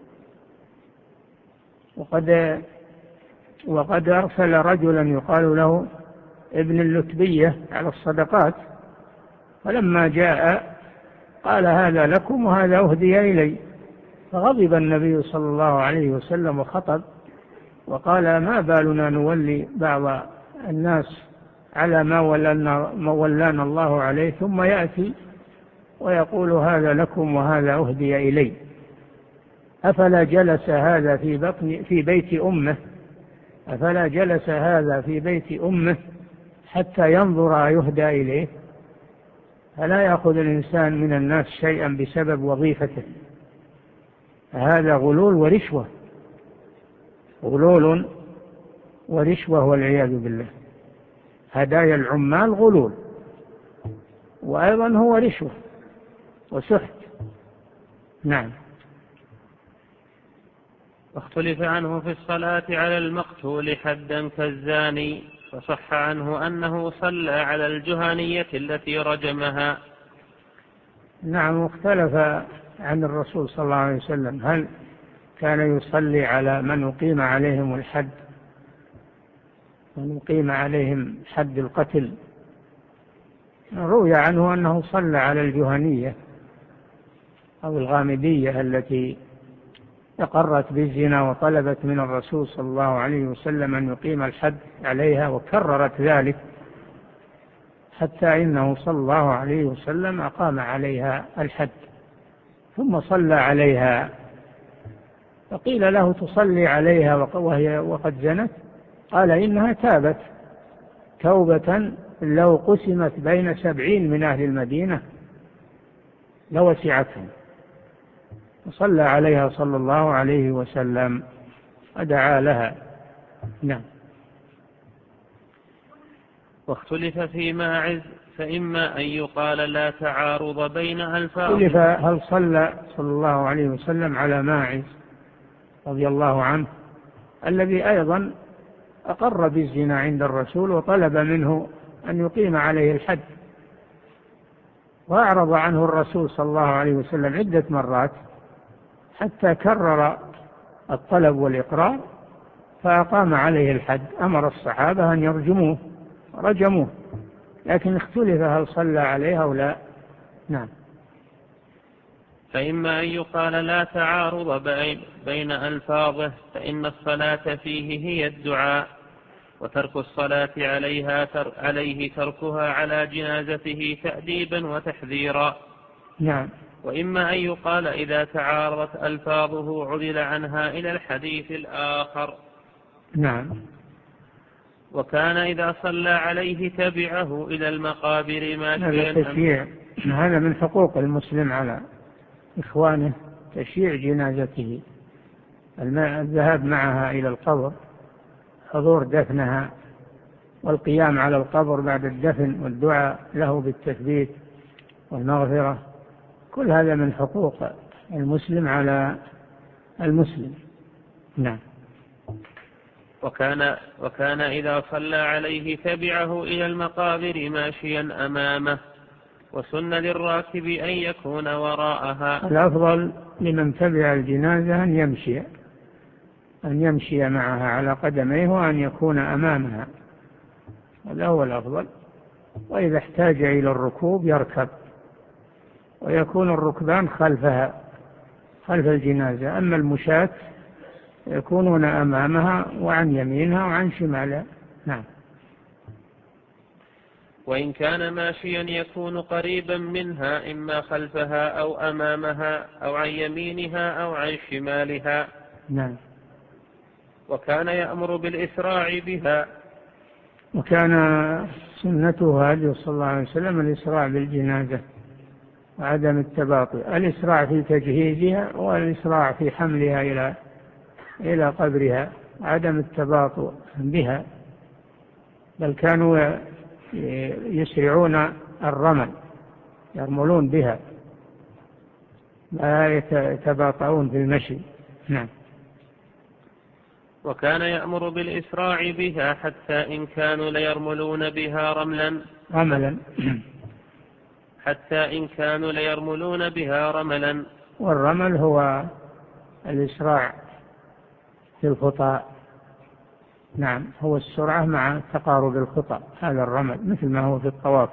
وقد وقد أرسل رجلا يقال له ابن اللتبية على الصدقات، فلما جاء قال: هذا لكم وهذا أهدي إلي. فغضب النبي صلى الله عليه وسلم وخطب وقال: ما بالنا نولي بعض الناس على ما ولانا, ما ولانا الله عليه، ثم يأتي ويقول: هذا لكم وهذا أهدي إلي. أفلا جلس هذا في بطن في بيت أمه أفلا جلس هذا في بيت أمه حتى ينظر يهدى إليه؟ فلا يأخذ الإنسان من الناس شيئا بسبب وظيفته، هذا غلول ورشوة، غلول ورشوة والعياذ بالله. هدايا العمال غلول، وأيضا هو رشوة وسحت. نعم. واختلف عنه في الصلاة على المقتول حدا كالزاني، فصح عنه أنه صلى على الجهنية التي رجمها. نعم. واختلف عن الرسول صلى الله عليه وسلم هل كان يصلي على من أقيم عليهم الحد، من أقيم عليهم حد القتل. روي عنه أنه صلى على الجهنية أو الغامدية التي أقرت بالزنا وطلبت من الرسول صلى الله عليه وسلم أن يقيم الحد عليها، وكررت ذلك حتى إنه صلى الله عليه وسلم أقام عليها الحد ثم صلى عليها. فقيل له: تصلي عليها وهي وقد زنت؟ قال: إنها تابت توبة لو قسمت بين سبعين من أهل المدينة لوسعتهم. وصلى عليها صلى الله عليه وسلم ودعا لها. نعم. واختلف في ماعز، فإما أن يقال لا تعارض بين ألفاظ. اختلف هل صلى صلى الله عليه وسلم على ماعز رضي الله عنه الذي أيضا أقر بالزنا عند الرسول وطلب منه أن يقيم عليه الحد، وأعرض عنه الرسول صلى الله عليه وسلم عدة مرات حتى كرر الطلب والإقرار فأقام عليه الحد. أمر الصحابة أن يرجموه رجموه، لكن اختلف هل صلى عليه أو لا. نعم. فإما أن يقال لا تعارض بين ألفاظه، فإن الصلاة فيه هي الدعاء، وترك الصلاة عليها تر عليه تركها على جنازته تأديبا وتحذيرا. نعم. وإما أن يقال إذا تعارضت ألفاظه عدل عنها إلى الحديث الآخر. نعم. وكان إذا صلى عليه تبعه إلى المقابر ماشيا. هذا تشييع، هذا من حقوق المسلم على إخوانه، تشييع جنازته، الذهاب معها إلى القبر، حضور دفنها، والقيام على القبر بعد الدفن والدعاء له بالتثبيت والمغفرة، كل هذا من حقوق المسلم على المسلم. نعم. وكان, وكان إذا صلى عليه تبعه إلى المقابر ماشيا أمامه، وسن للراكب أن يكون وراءها. الأفضل لمن تبع الجنازة أن يمشي أن يمشي معها على قدميه وأن يكون أمامها، هذا هو الأفضل. وإذا احتاج إلى الركوب يركب، ويكون الركبان خلفها خلف الجنازة. أما المشاة يكونون أمامها وعن يمينها وعن شمالها. نعم. وإن كان ماشيا يكون قريبا منها، إما خلفها أو أمامها أو عن يمينها أو عن شمالها. نعم. وكان يأمر بالإسراع بها. وكان سنته هذه صلى الله عليه وسلم الإسراع بالجنازة وعدم التباطؤ، الإسراع في تجهيزها والإسراع في حملها إلى إلى قبرها، عدم التباطؤ بها، بل كانوا يسرعون الرمل، يرملون بها، لا يتباطؤون في المشي. نعم. وكان يأمر بالإسراع بها حتى إن كانوا ليرملون بها رملا رملا حتى إن كانوا ليرملون بها رملا. والرمل هو الإسراع في الخطى. نعم، هو السرعة مع تقارب الخطى، هذا الرمل مثل ما هو في الطواف.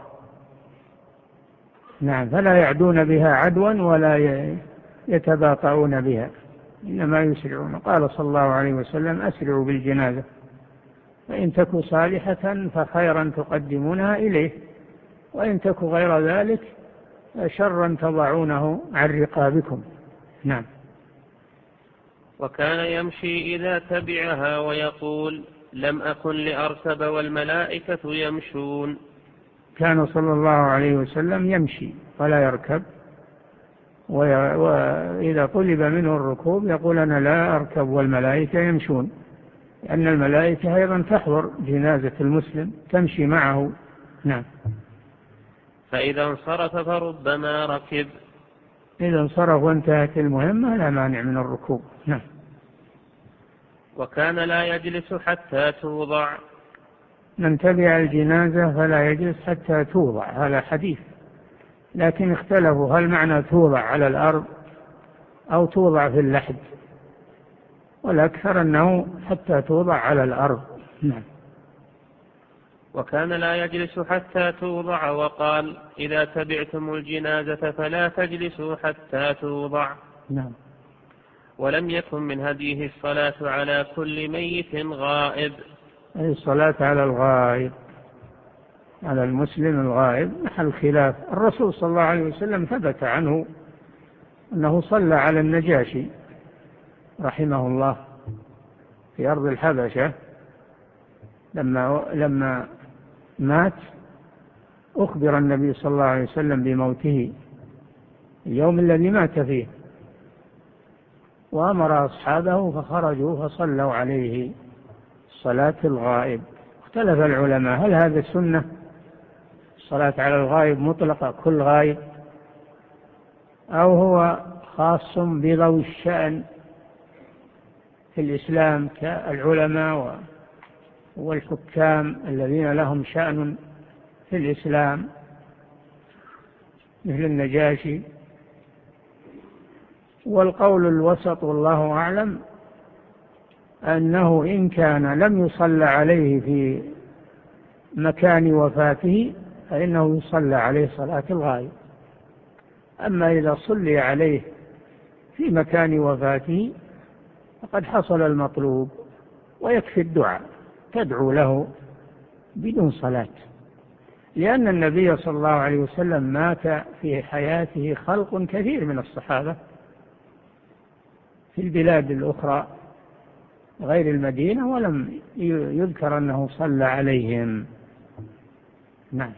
نعم، فلا يعدون بها عدوا ولا يتباطؤون بها، إنما يسرعون. قال صلى الله عليه وسلم: أسرعوا بالجنازة، فإن تكو صالحة فخيرا تقدمونها إليه، وإن تكو غير ذلك شرا تضعونه عن رقابكم. نعم. وكان يمشي إذا تبعها ويقول: لم أكن لأركب والملائكة يمشون. كان صلى الله عليه وسلم يمشي ولا يركب، وإذا طلب منه الركوب يقول: أنا لا أركب والملائكة يمشون، لأن الملائكة أيضا تحضر جنازة المسلم، تمشي معه. نعم. فإذا انصرف فربما ركب. إذا انصرف وانتهت المهمة لا مانع من الركوب. نعم. وكان لا يجلس حتى توضع. من تبع الجنازة فلا يجلس حتى توضع، هذا حديث، لكن اختلفوا هل معنى توضع على الأرض أو توضع في اللحد، والأكثر أنه حتى توضع على الأرض. نعم. وكان لا يجلس حتى توضع، وقال: إذا تبعتم الجنازة فلا تجلسوا حتى توضع. نعم. ولم يكن من هديه الصلاة على كل ميت غائب. أي الصلاة على الغائب، على المسلم الغائب محل خلاف. الرسول صلى الله عليه وسلم ثبت عنه أنه صلى على النجاشي رحمه الله في أرض الحبشة، لما لما مات أخبر النبي صلى الله عليه وسلم بموته اليوم الذي مات فيه، وأمر أصحابه فخرجوا فصلوا عليه صلاة الغائب. اختلف العلماء هل هذا السنة الصلاة على الغائب مطلقة كل غائب، أو هو خاص بذوي الشأن في الإسلام كالعلماء والحكام الذين لهم شأن في الإسلام مثل النجاشي. والقول الوسط والله أعلم أنه إن كان لم يصلى عليه في مكان وفاته فإنه يصلى عليه صلاة الغائب، أما إذا صلي عليه في مكان وفاته فقد حصل المطلوب، ويكفي الدعاء، تدعو له بدون صلاة، لأن النبي صلى الله عليه وسلم مات في حياته خلق كثير من الصحابة في البلاد الأخرى غير المدينة، ولم يذكر أنه صلى عليهم. نعم.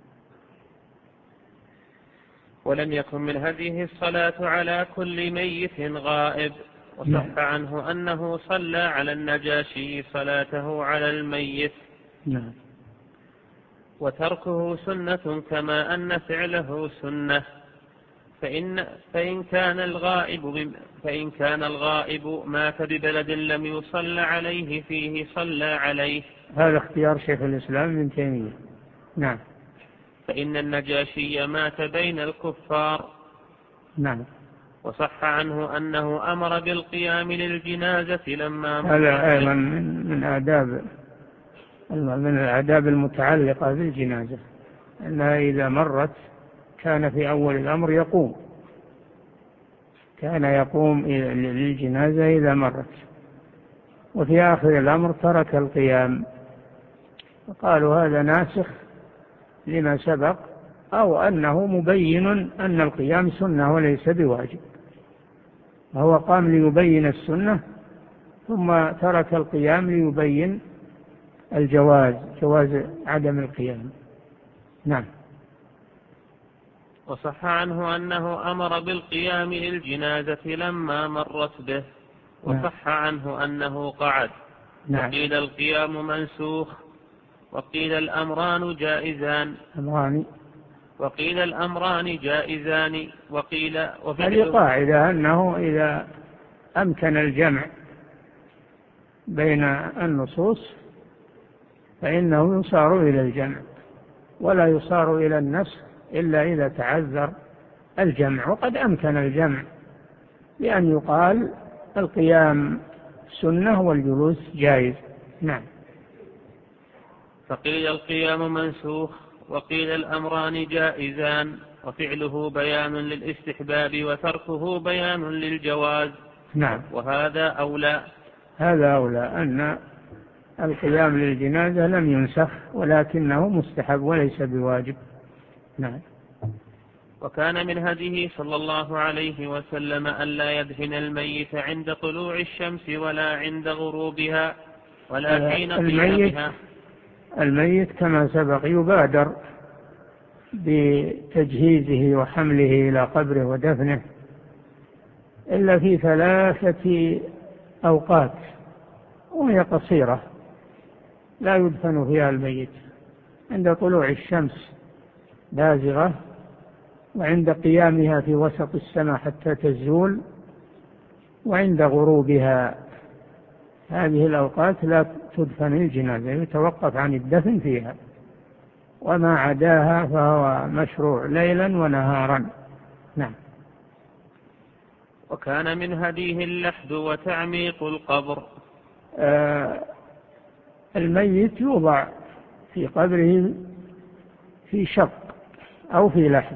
ولم يكن من هديه الصلاة على كل ميت غائب. وصح عنه أنه صلى على النجاشي صلاته على الميت. نعم. وتركه سنة كما أن فعله سنة، فإن, فإن, كان الغائب فإن كان الغائب مات ببلد لم يصلى عليه فيه صلى عليه. هذا اختيار شيخ الإسلام ابن تيمية. نعم. فإن النجاشي مات بين الكفار. نعم. وصح عنه أنه أمر بالقيام للجنازة لما مات. هذا أيضا من, من آداب من الآداب المتعلقة بالجنازة، أنها إذا مرت كان في أول الأمر يقوم، كان يقوم للجنازة إذا مرت، وفي آخر الأمر ترك القيام، فقالوا هذا ناسخ لما سبق، أو أنه مبين أن القيام سنة وليس بواجب، وهو قام ليبين السنة ثم ترك القيام ليبين الجواز جواز عدم القيام. نعم. وصح عنه أنه أمر بالقيام للجنازة لما مرت به، وصح عنه أنه قعد. نعم. وقيل القيام منسوخ، وقيل الأمران جائزان أمران وقيل الأمران جائزان وقيل هذه قاعدة أنه إذا أمكن الجمع بين النصوص فإنه يصار إلى الجمع، ولا يصار إلى النسخ إلا إذا تعذر الجمع، وقد أمكن الجمع بأن يقال القيام سنة والجلوس جائز. نعم. فقيل القيام منسوخ، وقيل الأمران جائزان، وفعله بيان للاستحباب وتركه بيان للجواز. نعم. وهذا أولى هذا أولى أن القيام للجنازة لم ينسخ ولكنه مستحب وليس بواجب. نعم. وكان من هديه صلى الله عليه وسلم ألا يدفن الميت عند طلوع الشمس ولا عند غروبها ولا حين قيامها. الميت كما سبق يبادر بتجهيزه وحمله إلى قبره ودفنه إلا في ثلاثة أوقات وهي قصيرة لا يدفن فيها الميت: عند طلوع الشمس بازغة، وعند قيامها في وسط السماء حتى تزول، وعند غروبها. هذه الأوقات لا تدفن الجنازة، يتوقف عن الدفن فيها، وما عداها فهو مشروع ليلا ونهارا. نعم. وكان من هديه اللحد وتعميق القبر. آه الميت يوضع في قبره في شق أو في لحد،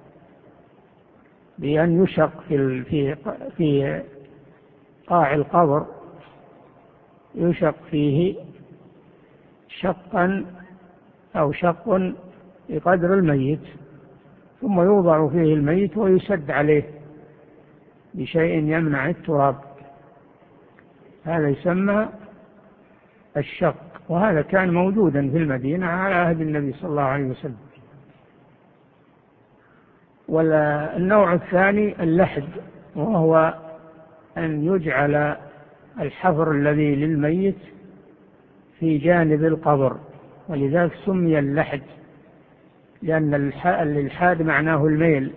بأن يشق في في في قاع القبر، يشق فيه شقا أو شق بقدر الميت، ثم يوضع فيه الميت ويسد عليه بشيء يمنع التراب. هذا يسمى الشق، وهذا كان موجودا في المدينة على عهد النبي صلى الله عليه وسلم. والنوع الثاني اللحد، وهو أن يجعل الحفر الذي للميت في جانب القبر، ولذلك سمي اللحد، لأن الإلحاد معناه الميل،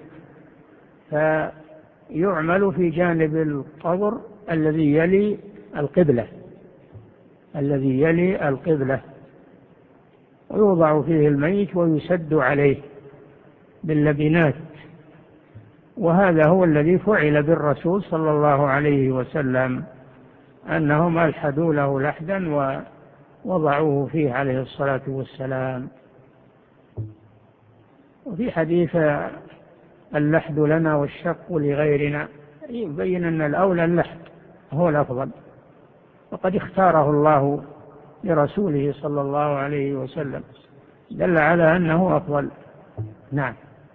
فيعمل في جانب القبر الذي يلي القبلة الذي يلي القبلة ويوضع فيه الميت ويسد عليه باللبنات. وهذا هو الذي فعل بالرسول صلى الله عليه وسلم، أنهم ألحدوا له لحدا ووضعوه فيه عليه الصلاة والسلام. وفي حديث اللحد لنا والشق لغيرنا يبين أن الأولى اللحد هو الأفضل، وقد اختاره الله لرسوله صلى الله عليه وسلم، دل على أنه أفضل. نعم.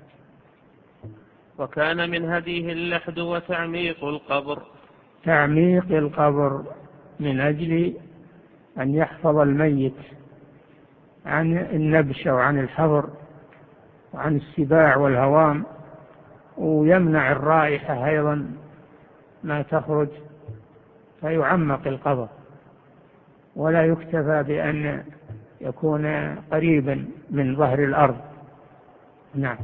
وكان من هديه اللحد وتعميق القبر. تعميق القبر من أجل أن يحفظ الميت عن النبش وعن الحفر وعن السباع والهوام، ويمنع الرائحة أيضا ما تخرج، فيعمق القبر ولا يكتفى بأن يكون قريبا من ظهر الأرض. نعم.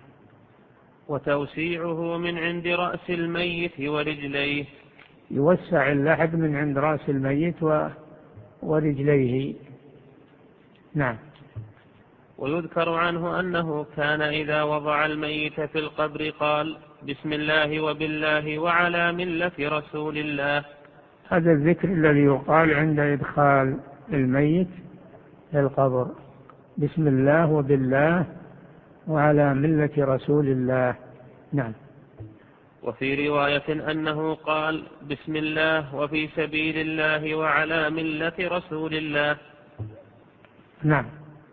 وتوسيعه من عند رأس الميت ورجليه. يوسع اللحد من عند رأس الميت ورجليه. نعم. ويذكر عنه أنه كان إذا وضع الميت في القبر قال: بسم الله وبالله وعلى ملة رسول الله. هذا الذكر الذي يقال عند إدخال الميت في القبر: بسم الله وبالله وعلى ملة رسول الله. نعم. وفي رواية أنه قال: بسم الله وفي سبيل الله وعلى ملة رسول الله. نعم.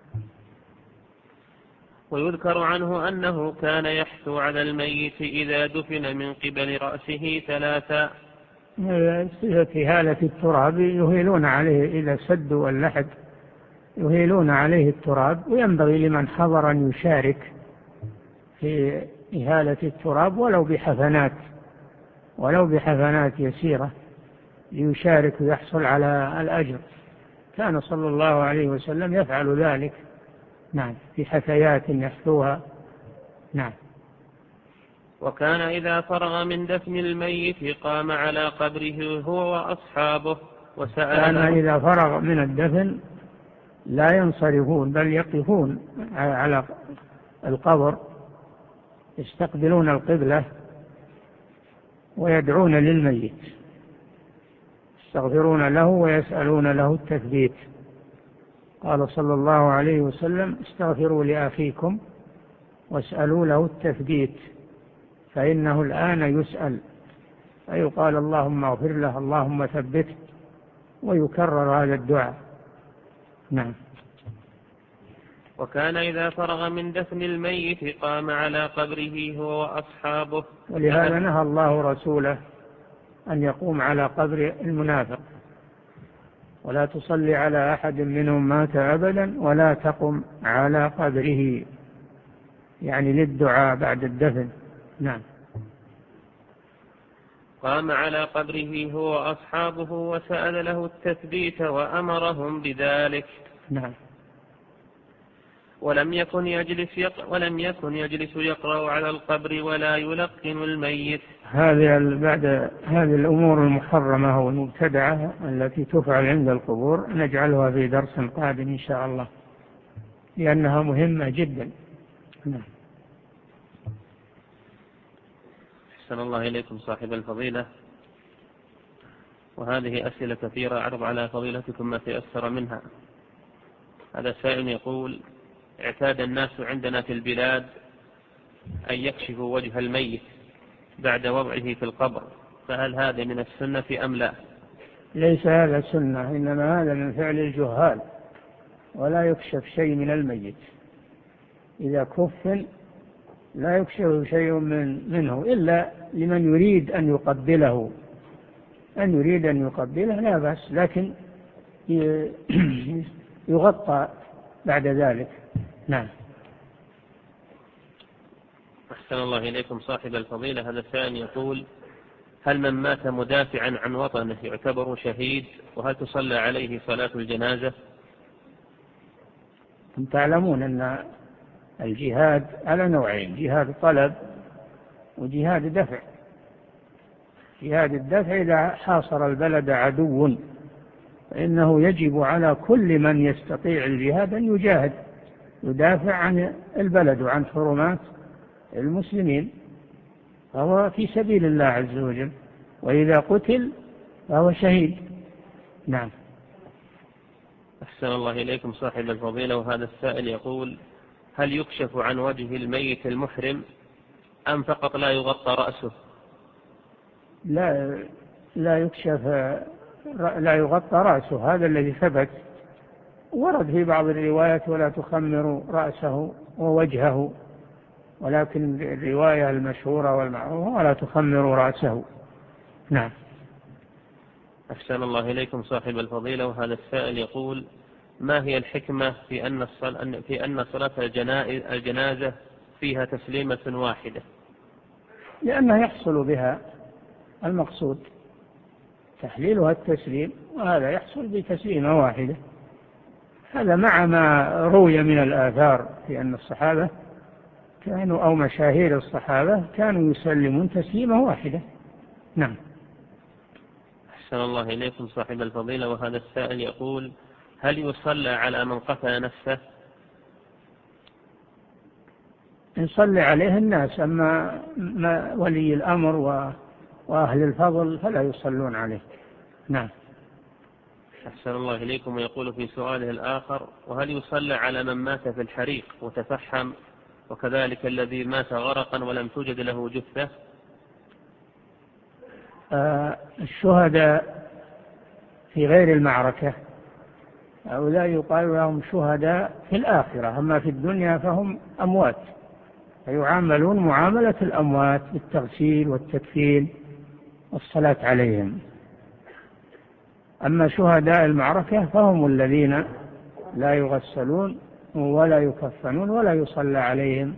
ويذكر عنه أنه كان يحثو على الميت إذا دفن من قبل رأسه ثلاثا: في هالة التراب يهيلون عليه إذا سدوا اللحد يهيلون عليه التراب، وينبغي لمن حضر أن يشارك في إهالة التراب ولو بحفنات ولو بحفنات يسيرة ليشارك ويحصل على الأجر. كان صلى الله عليه وسلم يفعل ذلك، نعم، في حثيات يحثوها. نعم. وكان إذا فرغ من دفن الميت قام على قبره هو وأصحابه وسأل. كان إذا فرغ من الدفن لا ينصرفون بل يقفون على القبر يستقبلون القبلة ويدعون للميت، يستغفرون له ويسألون له التثبيت. قال صلى الله عليه وسلم: استغفروا لأخيكم واسألوا له التثبيت فإنه الآن يسأل، فيقال اللهم اغفر له اللهم ثبته، ويكرر هذا الدعاء. نعم. وكان إذا فرغ من دفن الميت قام على قبره هو وأصحابه. ولهذا نهى الله رسوله أن يقوم على قبر المنافق: ولا تصلي على أحد منهم مات أبدا ولا تقم على قبره، يعني للدعاء بعد الدفن. نعم. قام على قبره هو وأصحابه وسأل له التثبيت وأمرهم بذلك. نعم. ولم يكن يجلس يقرأ ولم يكن يجلس يقرأ على القبر ولا يلقن الميت. هذه بعد هذه الأمور المحرمة والمبتدعة التي تفعل عند القبور نجعلها في درس قادم إن شاء الله، لأنها مهمة جدا. نعم. أحسن الله إليكم صاحب الفضيلة، وهذه أسئلة كثيرة أعرض على فضيلتكم ما تيسر منها. هذا سائل يقول: اعتاد الناس عندنا في البلاد أن يكشفوا وجه الميت بعد وضعه في القبر، فهل هذا من السنة أم لا؟ ليس هذا سنة، إنما هذا من فعل الجهال، ولا يكشف شيء من الميت. إذا كفن لا يكشف شيء من منه إلا لمن يريد أن يقبله، أن يريد أن يقبله لا بأس، لكن يغطى بعد ذلك. نعم. أحسن الله إليكم صاحب الفضيلة، هذا الثاني يقول: هل من مات مدافعا عن وطنه يعتبر شهيد؟ وهل تصلى عليه صلاة الجنازة؟ أنتم تعلمون أن الجهاد على نوعين: جهاد طلب وجهاد دفع. جهاد الدفع إذا حاصر البلد عدو فإنه يجب على كل من يستطيع الجهاد أن يجاهد، يدافع عن البلد وعن حرمات المسلمين، فهو في سبيل الله عز وجل، وإذا قتل فهو شهيد. نعم. أحسن الله إليكم صاحب الفضيلة، وهذا السائل يقول: هل يكشف عن وجه الميت المحرم أم فقط لا يغطى رأسه؟ لا لا يكشف، لا يغطى رأسه، هذا الذي ثبت. ورد في بعض الروايات: ولا تخمر رأسه ووجهه، ولكن الرواية المشهورة والمعروفة: ولا تخمر رأسه. نعم. أحسن الله إليكم صاحب الفضيلة، وهذا السائل يقول: ما هي الحكمة في أن في أن صلاة الجنازة فيها تسليمة واحدة؟ لأنه يحصل بها المقصود، تحليلها التسليم، وهذا يحصل بتسليمة واحدة. هذا مع ما روي من الآثار في أن الصحابة كانوا أو مشاهير الصحابة كانوا يسلمون تسليمة واحدة. نعم. أحسن الله إليكم صاحب الفضيلة، وهذا السائل يقول: هل يصلى على من قتل نفسه؟ يصلي عليه الناس، أما ولي الأمر وأهل الفضل فلا يصلون عليه. نعم. أحسن الله إليكم، ويقول في سؤاله الآخر: وهل يصلى على من مات في الحريق وتفحم، وكذلك الذي مات غرقا ولم توجد له جثة؟ آه الشهداء في غير المعركة هؤلاء يقال لهم شهداء في الآخرة، أما في الدنيا فهم أموات، فيعاملون معاملة الأموات بالتغسيل والتكفين والصلاة عليهم. أما شهداء المعركة فهم الذين لا يغسلون ولا يكفنون ولا يصلى عليهم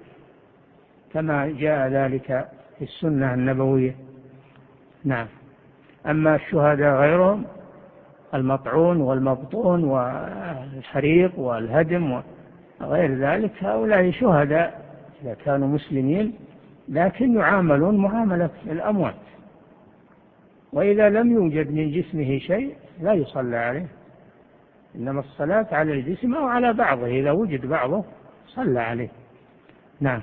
كما جاء ذلك في السنة النبوية. نعم. أما الشهداء غيرهم المطعون والمبطون والحريق والهدم وغير ذلك هؤلاء شهداء إذا كانوا مسلمين، لكن يعاملون معاملة الأموات، وإذا لم يوجد من جسمه شيء لا يصلى عليه، إنما الصلاة على الجسم أو على بعضه، إذا وجد بعضه صلى عليه. نعم.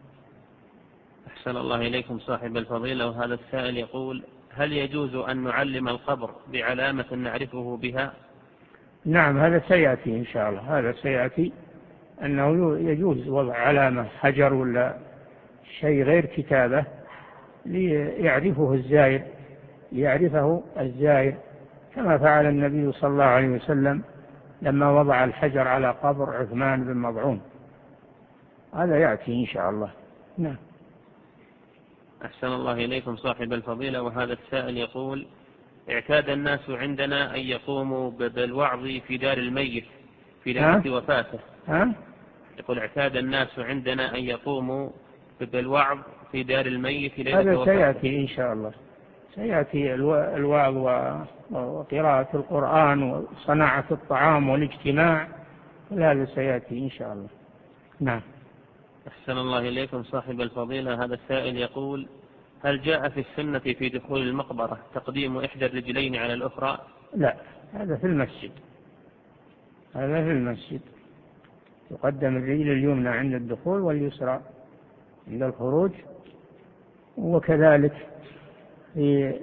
أحسن الله إليكم صاحب الفضيلة. وهذا السائل يقول: هل يجوز أن نعلم القبر بعلامة نعرفه بها؟ نعم، هذا سيأتي إن شاء الله، هذا سيأتي أنه يجوز وضع علامة حجر ولا شيء غير كتابة ليعرفه الزائر ليعرفه الزائر كما فعل النبي صلى الله عليه وسلم لما وضع الحجر على قبر عثمان بن مظعون. هذا يأتي إن شاء الله. نعم. أحسن الله إليكم صاحب الفضيلة. وهذا السائل يقول: اعتاد الناس عندنا أن يقوموا بالوعظ في دار الميت في ليلة وفاته. ها؟ يقول: اعتاد الناس عندنا أن يقوموا بالوعظ في دار الميت في ليلة وفاته. هذا سيأتي إن شاء الله، سيأتي الوعظ وقراءة القرآن وصناعة الطعام والاجتماع، هذا سيأتي إن شاء الله. نعم. أحسن الله إليكم صاحب الفضيلة. هذا السائل يقول: هل جاء في السنة في دخول المقبرة تقديم إحدى الرجلين على الأخرى؟ لا، هذا في المسجد، هذا في المسجد يقدم الرجل اليمنى عند الدخول واليسرى عند الخروج، وكذلك في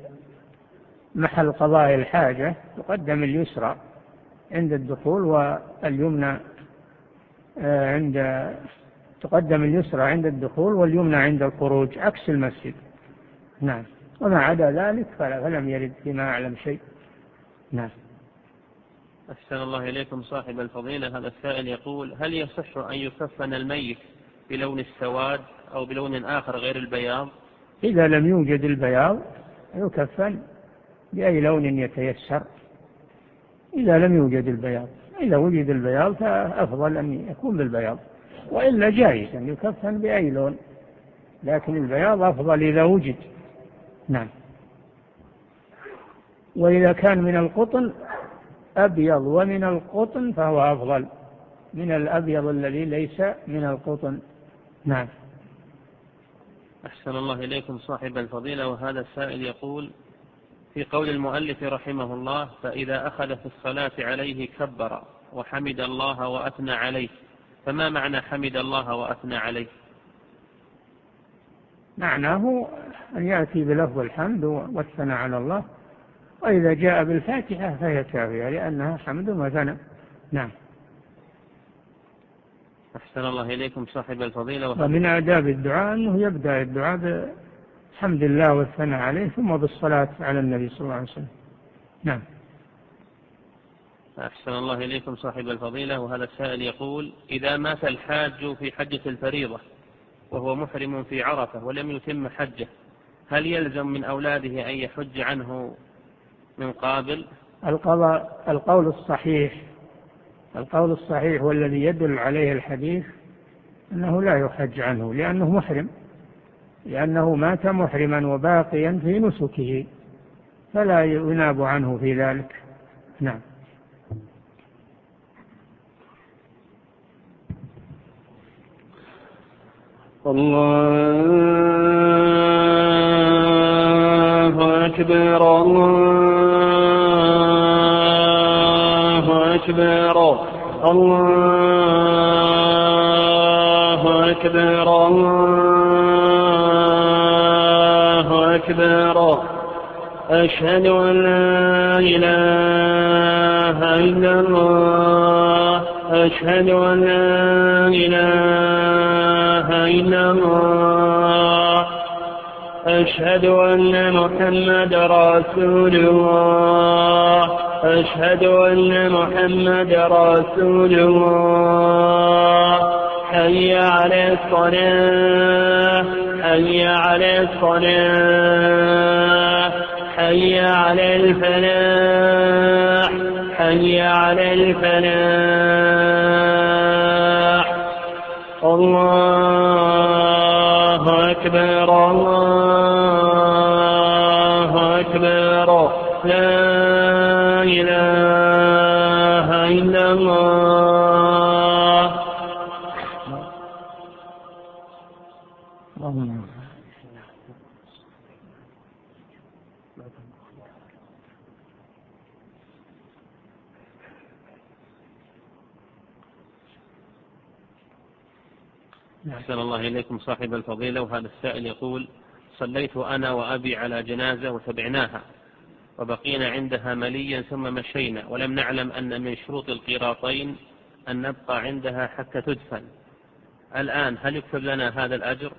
محل قضاء الحاجة تقدم اليسرى عند الدخول واليمنى عند تقدم اليسرى عند الدخول واليمنى عند الخروج عكس المسجد. نعم. وما عدا ذلك فلم يرد فيما أعلم شيء. نعم. أحسن الله إليكم صاحب الفضيلة. هذا السائل يقول: هل يصح أن يكفن الميت بلون السواد أو بلون آخر غير البياض؟ إذا لم يوجد البياض يكفن بأي لون يتيسر، إذا لم يوجد البياض. إذا وجد البياض فأفضل أن يكون بالبياض، وإلا جائز أن يكفن بأي لون، لكن البياض أفضل إذا وجد. نعم. وإذا كان من القطن أبيض ومن القطن فهو أفضل من الأبيض الذي ليس من القطن. نعم. أحسن الله إليكم صاحب الفضيلة. وهذا السائل يقول: في قول المؤلف رحمه الله: فإذا أخذ في الصلاة عليه كبر وحمد الله وأثنى عليه، فما معنى حمد الله وأثنى عليه؟ معناه أن يأتي بلفظ الحمد والثناء على الله، وإذا جاء بالفاتحة فهي كافية لأنها حمد وثناء. نعم. أحسن الله إليكم صاحب الفضيلة. ومن آداب الدعاء أنه يبدأ الدعاء بحمد الله والثناء عليه ثم بالصلاة على النبي صلى الله عليه وسلم. نعم. أحسن الله إليكم صاحب الفضيلة. وهذا السائل يقول: إذا مات الحاج في حجة الفريضة وهو محرم في عرفة ولم يتم حجه، هل يلزم من أولاده أن يحج عنه من قابل؟ القضاء القول الصحيح القول الصحيح والذي يدل عليه الحديث أنه لا يحج عنه لأنه محرم، لأنه مات محرما وباقيا في نسكه، فلا يناب عنه في ذلك. نعم. الله أكبر الله أكبر الله أكبر الله أكبر. أشهد أن لا إله إلا الله أشهد أن لا إله إلا الله أشهد أن محمد رسول الله أشهد أن محمد رسول الله. حي على الصلاة حي على الصلاة حي على الفلاح حي على الفلاح. الله أكبر الله أكبر لا إله إلا الله. أحسن الله إليكم صاحب الفضيلة. وهذا السائل يقول: صليت أنا وأبي على جنازة وتبعناها وبقينا عندها مليا ثم مشينا ولم نعلم أن من شروط القيراطين أن نبقى عندها حتى تدفن. الآن هل يكتب لنا هذا الأجر؟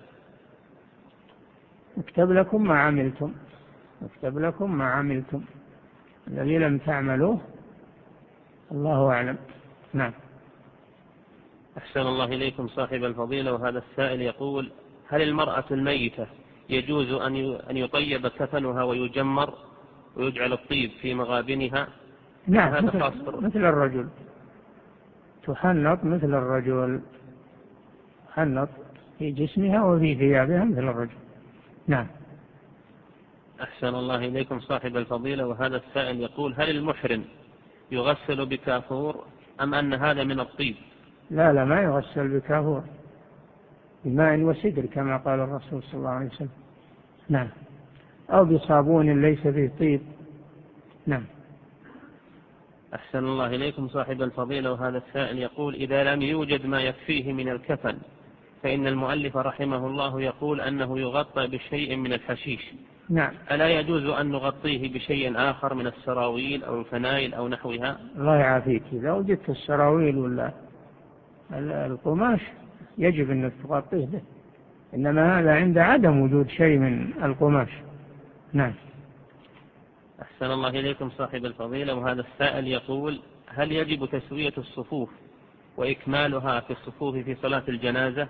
يكتب لكم ما عملتم يكتب لكم ما عملتم الذي لم تعملوه الله أعلم. نعم. أحسن الله إليكم صاحب الفضيلة. وهذا السائل يقول: هل المرأة الميتة يجوز أن يطيب كفنها ويجمر ويجعل الطيب في مغابنها؟ نعم، مثل, مثل الرجل، تحنط مثل الرجل، تحنط في جسمها وفي ثيابها مثل الرجل. نعم. أحسن الله إليكم صاحب الفضيلة. وهذا السائل يقول: هل المحرم يغسل بكافور أم أن هذا من الطيب؟ لا لا، ما يغسل بكافور، بماء وسدر كما قال الرسول صلى الله عليه وسلم. نعم. أو بصابون ليس فيه طيب. نعم. أحسن الله إليكم صاحب الفضيلة. وهذا السائل يقول: إذا لم يوجد ما يكفيه من الكفن فإن المؤلف رحمه الله يقول أنه يغطى بشيء من الحشيش. نعم. ألا يجوز أن نغطيه بشيء آخر من السراويل أو الفنائل أو نحوها؟ الله يعافيك، إذا وجدت السراويل ولا القماش يجب أن تغطيه به، إنما هذا عند عدم وجود شيء من القماش. نعم. أحسن الله إليكم صاحب الفضيلة. وهذا السائل يقول: هل يجب تسوية الصفوف وإكمالها في الصفوف في صلاة الجنازة؟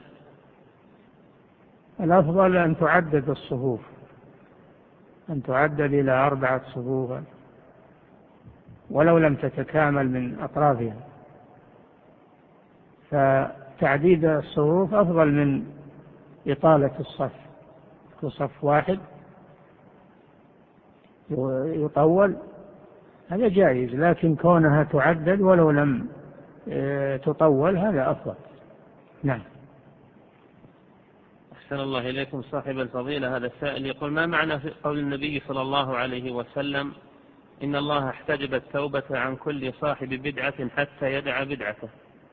الأفضل أن تعدد الصفوف، أن تعدد إلى أربعة صفوف ولو لم تتكامل من أطرافها، فتعديد الصفوف أفضل من إطالة الصف. صف واحد يطول هذا جائز، لكن كونها تعدد ولو لم تطول هذا أفضل. نعم. أحسن الله إليكم صاحب الفضيلة. هذا السائل يقول: ما معنى في قول النبي صلى الله عليه وسلم: إن الله احتجب التوبة عن كل صاحب بدعة حتى يدع بدعته؟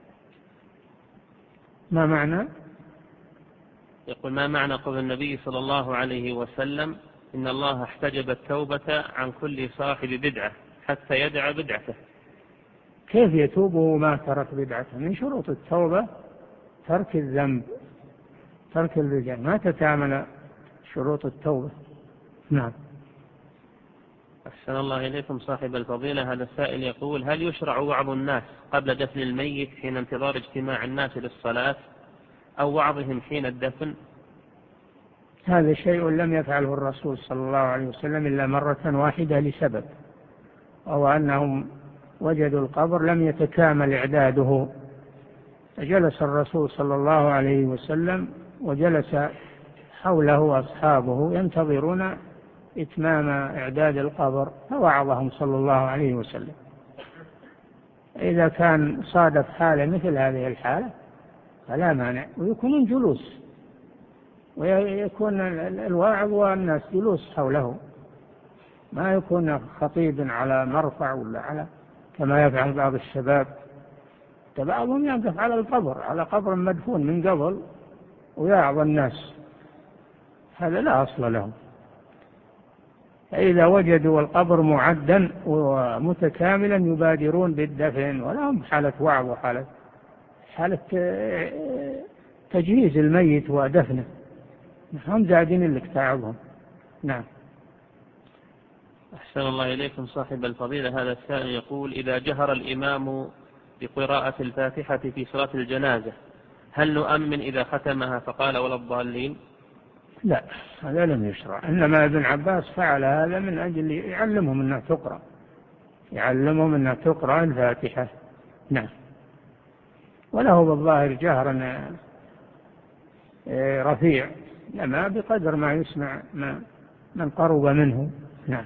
ما معنى؟ يقول: ما معنى قول النبي صلى الله عليه وسلم: إن الله احتجب التوبة عن كل صاحب بدعة حتى يدع بدعته؟ كيف يتوب وما ترك بدعته؟ من شروط التوبة ترك الذنب، ترك البدع، ما تتعامل شروط التوبة. نعم. أحسن الله إليكم صاحب الفضيلة. هذا السائل يقول: هل يشرع وعظ الناس قبل دفن الميت حين انتظار اجتماع الناس للصلاة أو وعظهم حين الدفن؟ هذا شيء لم يفعله الرسول صلى الله عليه وسلم إلا مرة واحدة لسبب، وهو أنهم وجدوا القبر لم يتكامل إعداده، فجلس الرسول صلى الله عليه وسلم وجلس حوله أصحابه ينتظرون إتمام إعداد القبر، فوعظهم صلى الله عليه وسلم. إذا كان صادف حالة مثل هذه الحالة فلا مانع، ويكونون جلوس، ويكون الواعظ والناس جلوس حوله، ما يكون خطيب على مرفع ولا على كما يفعل بعض الشباب. بعضهم يقف على القبر، على قبر مدفون من قبل ويعظ الناس، هذا لا أصل له. فإذا وجدوا القبر معدا ومتكاملا يبادرون بالدفن، ولهم حالة وعظ وحالة حالة تجهيز الميت ودفنه، هم زادين لك تعبهم. نعم. أحسن الله إليكم صاحب الفضيلة. هذا السائل يقول: إذا جهر الإمام بقراءة الفاتحة في صلاة الجنازة هل نؤمن إذا ختمها فقال ولا الضالين؟ لا، هذا لم يشرع، إنما ابن عباس فعل هذا من أجل يعلمهم أنها تقرأ، يعلمهم أنها تقرأ الفاتحة. نعم. وله بالظاهر جهرا رفيع، لما بقدر ما يسمع ما من قرب منه. نعم.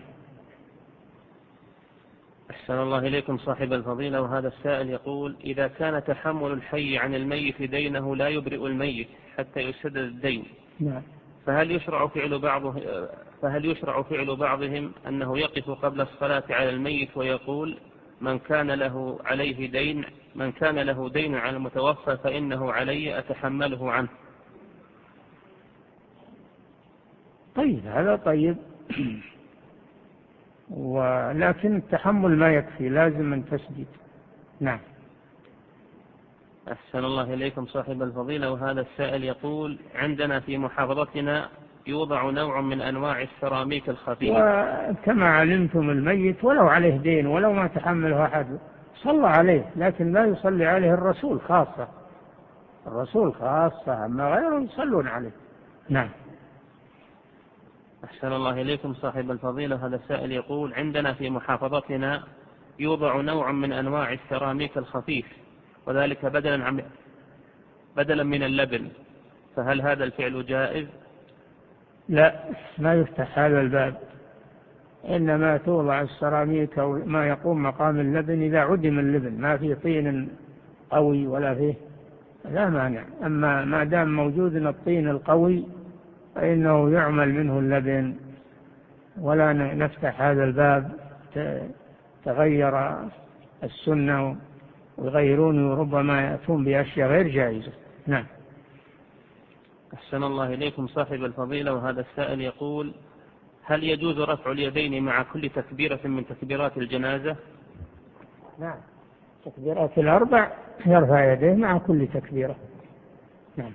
أحسن الله إليكم صاحب الفضيلة، وهذا السائل يقول: إذا كان تحمل الحي عن الميت دينه لا يبرئ الميت حتى يسدد الدين، نعم. فهل يشرع فعل بعضه فهل يشرع فعل بعضهم أنه يقف قبل الصلاة على الميت ويقول: من كان له عليه دين من كان له دين على المتوفى فإنه علي أتحمله عنه؟ طيب، هذا طيب. ولكن التحمل ما يكفي، لازم من تسديد. نعم. أحسن الله إليكم صاحب الفضيلة، وهذا السائل يقول: عندنا في محافظتنا يوضع نوع من أنواع السيراميك الخفيف، وكما علمتم الميت ولو عليه دين ولو ما تحمله أحد صلى عليه، لكن لا يصلي عليه الرسول خاصة، الرسول خاصة، أما غيره يصلون عليه. نعم. أحسن الله إليكم صاحب الفضيلة، هذا السائل يقول: عندنا في محافظتنا يوضع نوع من أنواع السيراميك الخفيف، وذلك بدلا عن بدلا من اللبن، فهل هذا الفعل جائز؟ لا، ما يفتح هذا الباب، إنما توضع السيراميك أو ما يقوم مقام اللبن إذا عدم اللبن، ما فيه طين قوي ولا فيه، لا مانع. أما ما دام موجود الطين القوي فإنه يعمل منه اللبن، ولا نفتح هذا الباب. تغير السنة ويغيرون، وربما يأتون بأشياء غير جائزة. نعم. أحسن الله إليكم صاحب الفضيلة، وهذا السائل يقول: هل يجوز رفع اليدين مع كل تكبيرة من تكبيرات الجنازة؟ نعم، تكبيرات الأربع يرفع يديه مع كل تكبيرة. نعم.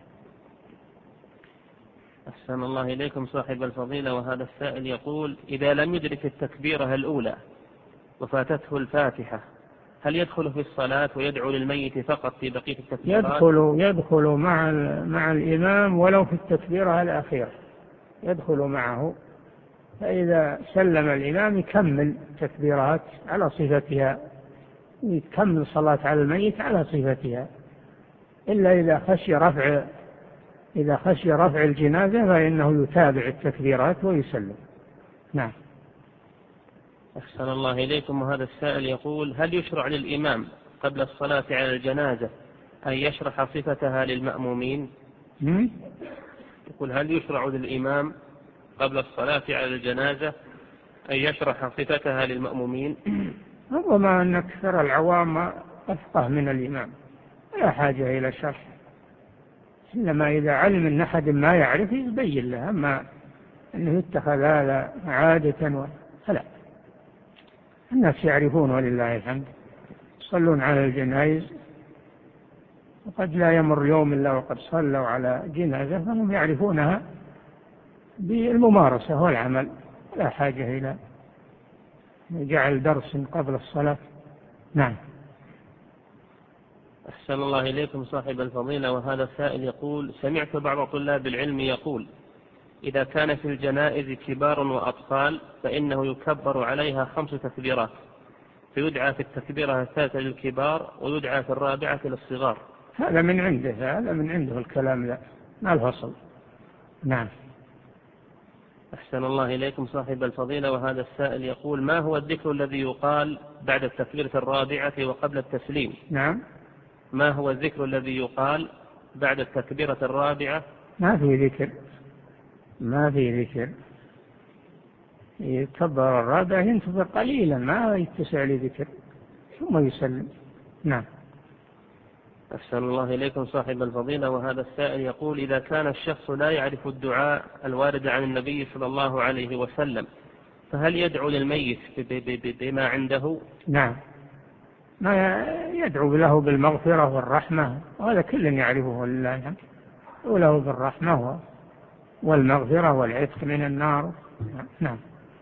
أحسن الله إليكم صاحب الفضيلة، وهذا السائل يقول: إذا لم يدرك التكبيرة الأولى وفاتته الفاتحة، هل يدخل في الصلاة ويدعو للميت فقط في بقية التكبيرات؟ يدخل يدخل مع مع الإمام ولو في التكبيرة الأخيرة، يدخل معه، فإذا سلم الإمام يكمل تكبيرات على صفتها، يكمل صلاة على الميت على صفتها، إلا إذا خشي رفع إذا خشي رفع الجنازة فإنه يتابع التكبيرات ويسلم. نعم. أحسن الله إليكم، وهذا السائل يقول: هل يشرع للإمام قبل الصلاة على الجنازة أن يشرح صفتها للمأمومين؟ م? يقول: هل يشرع للإمام قبل الصلاة على الجنازة أن يشرح صفتها للمأمومين؟ ربما أن أكثر العوام أفقه من الإمام، لا حاجة إلى شرح، إنما إذا علم أن أحد ما يعرف يبين له، أما أنه يتخذ هذا عادة فلا، الناس يعرفون ولله الحمد، يصلون على الجنائز، وقد لا يمر يوم إلا وقد صلوا على جنازة، فهم يعرفونها بالممارسة والعمل، لا حاجة إلى جعل درس قبل الصلاة. نعم. أحسن الله إليكم صاحب الفضيلة، وهذا السائل يقول: سمعت بعض طلاب العلم يقول: إذا كان في الجنائز كبار وأطفال فإنه يكبر عليها خمس تكبيرات، فيدعى في التكبيرة الثالثة للكبار ويدعى في الرابعة للصغار. هذا من عنده هذا من عنده الكلام، لا ما الفصل. نعم. أحسن الله إليكم صاحب الفضيلة، وهذا السائل يقول: ما هو الذكر الذي يقال بعد التكبيرة الرابعة وقبل التسليم؟ نعم. ما هو الذكر الذي يقال بعد التكبيرة الرابعة؟ ما في ذكر، ما في ذكر، يكبر الرابع ينتظر قليلا ما يتسع لذكر ثم يسلم. نعم. أحسن الله إليكم صاحب الفضيلة، وهذا السائل يقول: إذا كان الشخص لا يعرف الدعاء الوارد عن النبي صلى الله عليه وسلم، فهل يدعو للميت بما عنده؟ نعم، ما يدعو له بالمغفرة والرحمة، وهذا كل يعرفه لله، وله بالرحمة والمغفرة والعتق من النار. نعم.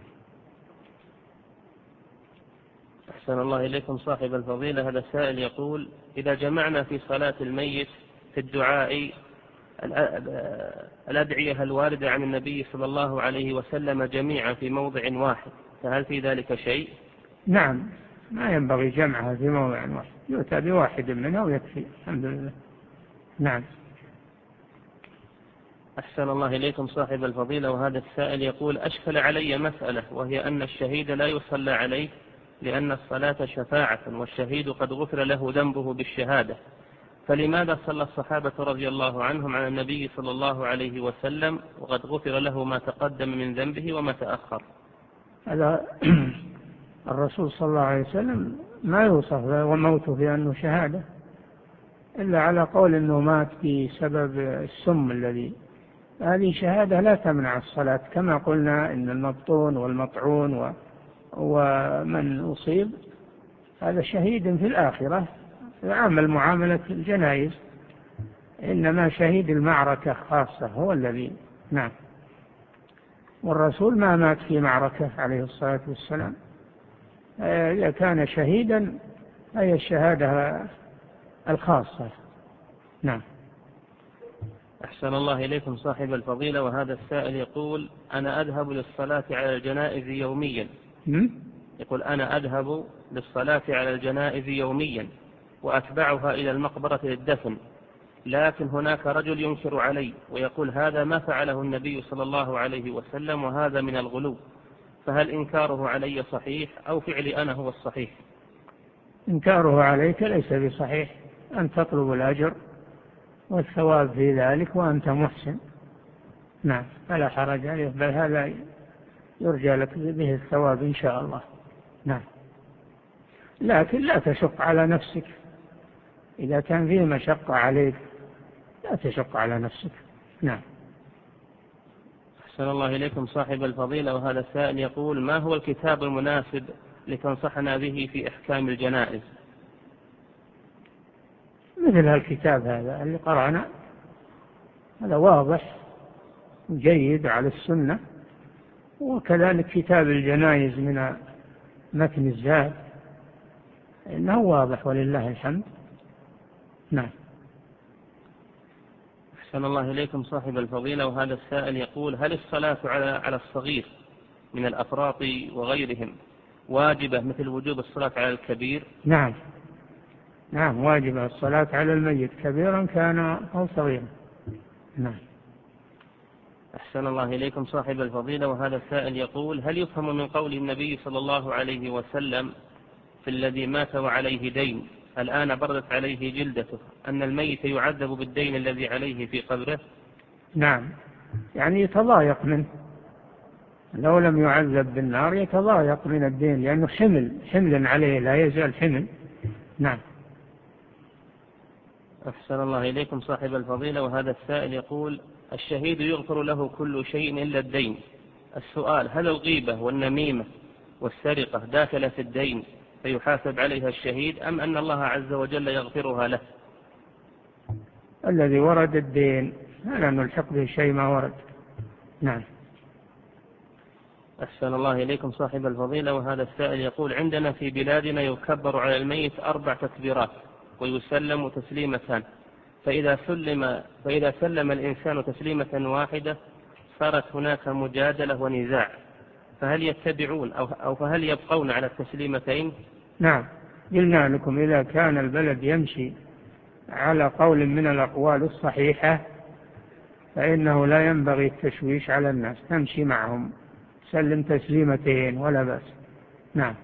أحسن الله إليكم صاحب الفضيلة، هذا السائل يقول: إذا جمعنا في صلاة الميت في الدعاء الأدعية الواردة عن النبي صلى الله عليه وسلم جميعا في موضع واحد، فهل في ذلك شيء؟ نعم، ما ينبغي جمعها في موضع واحد، يؤتى بواحد منها ويكفي الحمد لله. نعم. أحسن الله إليكم صاحب الفضيلة، وهذا السائل يقول: أشكل علي مسألة، وهي أن الشهيد لا يصلى عليه لأن الصلاة شفاعة، والشهيد قد غفر له ذنبه بالشهادة، فلماذا صلى الصحابة رضي الله عنهم على النبي صلى الله عليه وسلم وقد غفر له ما تقدم من ذنبه وما تأخر؟ هذا الرسول صلى الله عليه وسلم ما يوصف وموته بأنه شهادة إلا على قول أنه مات بسبب السم الذي، هذه شهادة لا تمنع الصلاة، كما قلنا إن المبطون والمطعون ومن أصيب هذا شهيد في الآخرة، يعمل معاملة الجنائز، إنما شهيد المعركة خاصة هو الذي. نعم. والرسول ما مات في معركة عليه الصلاة والسلام، إذا كان شهيدا هي الشهادة الخاصة. نعم. أحسن الله إليكم صاحب الفضيلة، وهذا السائل يقول: أنا أذهب للصلاة على الجنائز يوميا. م? يقول: أنا أذهب للصلاة على الجنائز يوميا وأتبعها إلى المقبرة للدفن، لكن هناك رجل ينكر علي ويقول هذا ما فعله النبي صلى الله عليه وسلم وهذا من الغلو، فهل إنكاره علي صحيح أو فعلي أنا هو الصحيح؟ إنكاره عليك ليس بصحيح، أن تطلب الأجر والثواب في ذلك وأنت محسن. نعم، فلا حرج عليه، بل هذا يرجى لك به الثواب إن شاء الله. نعم، لكن لا تشق على نفسك، إذا كان فيه مشقة عليك لا تشق على نفسك. نعم. أحسن الله إليكم صاحب الفضيلة، وهذا السائل يقول: ما هو الكتاب المناسب لتنصحنا به في إحكام الجنائز؟ مثل الكتاب هذا اللي قرأنا، هذا واضح جيد على السنة، وكذلك كتاب الجنائز من متن الزاد إنه واضح ولله الحمد. نعم. أحسن الله إليكم صاحب الفضيلة، وهذا السائل يقول: هل الصلاة على على الصغير من الأفراط وغيرهم واجبة مثل وجوب الصلاة على الكبير؟ نعم نعم، واجبة الصلاة على الميت كبيرا كان أو صغيرا. نعم. أحسن الله إليكم صاحب الفضيلة، وهذا السائل يقول: هل يفهم من قول النبي صلى الله عليه وسلم في الذي مات وعليه دين الآن بردت عليه جلدته أن الميت يعذب بالدين الذي عليه في قبره؟ نعم، يعني يتضايق منه، لو لم يعذب بالنار يتضايق من الدين لأنه حمل حمل عليه لا يزال حمل. نعم. أحسن الله إليكم صاحب الفضيلة، وهذا السائل يقول: الشهيد يغفر له كل شيء إلا الدين، السؤال: هل الغيبة والنميمة والسرقة داخلة في الدين فيحاسب عليها الشهيد أم أن الله عز وجل يغفرها له؟ الذي ورد الدين لا نلحق به شيء ما ورد. نعم. أحسن الله إليكم صاحب الفضيلة، وهذا السائل يقول: عندنا في بلادنا يكبر على الميت أربع تكبيرات ويسلم تسليمتان، فإذا سلم فإذا سلم الإنسان تسليمة واحدة صارت هناك مجادلة ونزاع، فهل يتبعون أو, أو فهل يبقون على التسليمتين؟ نعم، قلنا لكم إذا كان البلد يمشي على قول من الأقوال الصحيحة فإنه لا ينبغي التشويش على الناس، تمشي معهم سلم تسليمتين ولا بأس. نعم.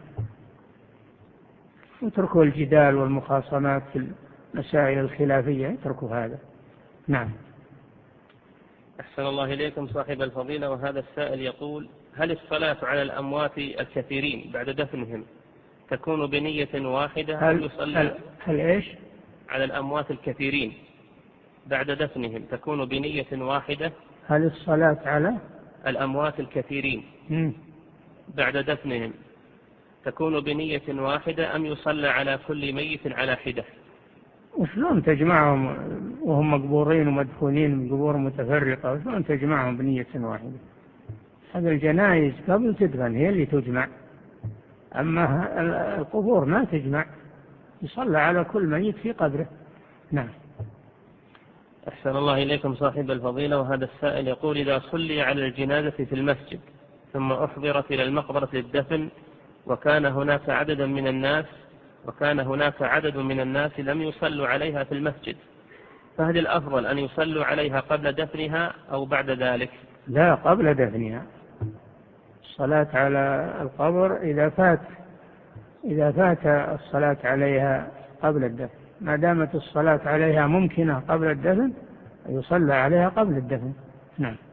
اتركوا الجدال والمخاصمات في المسائل الخلافية، اتركوا هذا. نعم. أحسن الله إليكم صاحب الفضيلة، وهذا السائل يقول: هل الصلاة على الأموات الكثيرين بعد دفنهم تكون بنية واحدة؟ هل, يصلى هل, هل إيش؟ على الأموات الكثيرين بعد دفنهم تكون بنية واحدة؟ هل الصلاة على الأموات الكثيرين م. بعد دفنهم تكون بنية واحدة أم يصلى على كل ميت على حدة؟ وشلون تجمعهم وهم مقبورين ومدفونين بقبور متفرقة، وشلون تجمعهم بنية واحدة؟ هذا الجنائز قبل تدفن هي اللي تجمع، أما القبور ما تجمع، يصلى على كل ميت في قبره. نعم. أحسن الله إليكم صاحب الفضيلة. وهذا السائل يقول: إذا صلي على الجنازة في المسجد ثم أحضرت إلى المقبرة للدفن وكان هناك عدد من الناس وكان هناك عدد من الناس لم يصلوا عليها في المسجد، فهل الأفضل أن يصلوا عليها قبل دفنها أو بعد ذلك؟ لا، قبل دفنها. الصلاة على القبر إذا فات إذا فات الصلاة عليها قبل الدفن، ما دامت الصلاة عليها ممكنة قبل الدفن يصلى عليها قبل الدفن. نعم.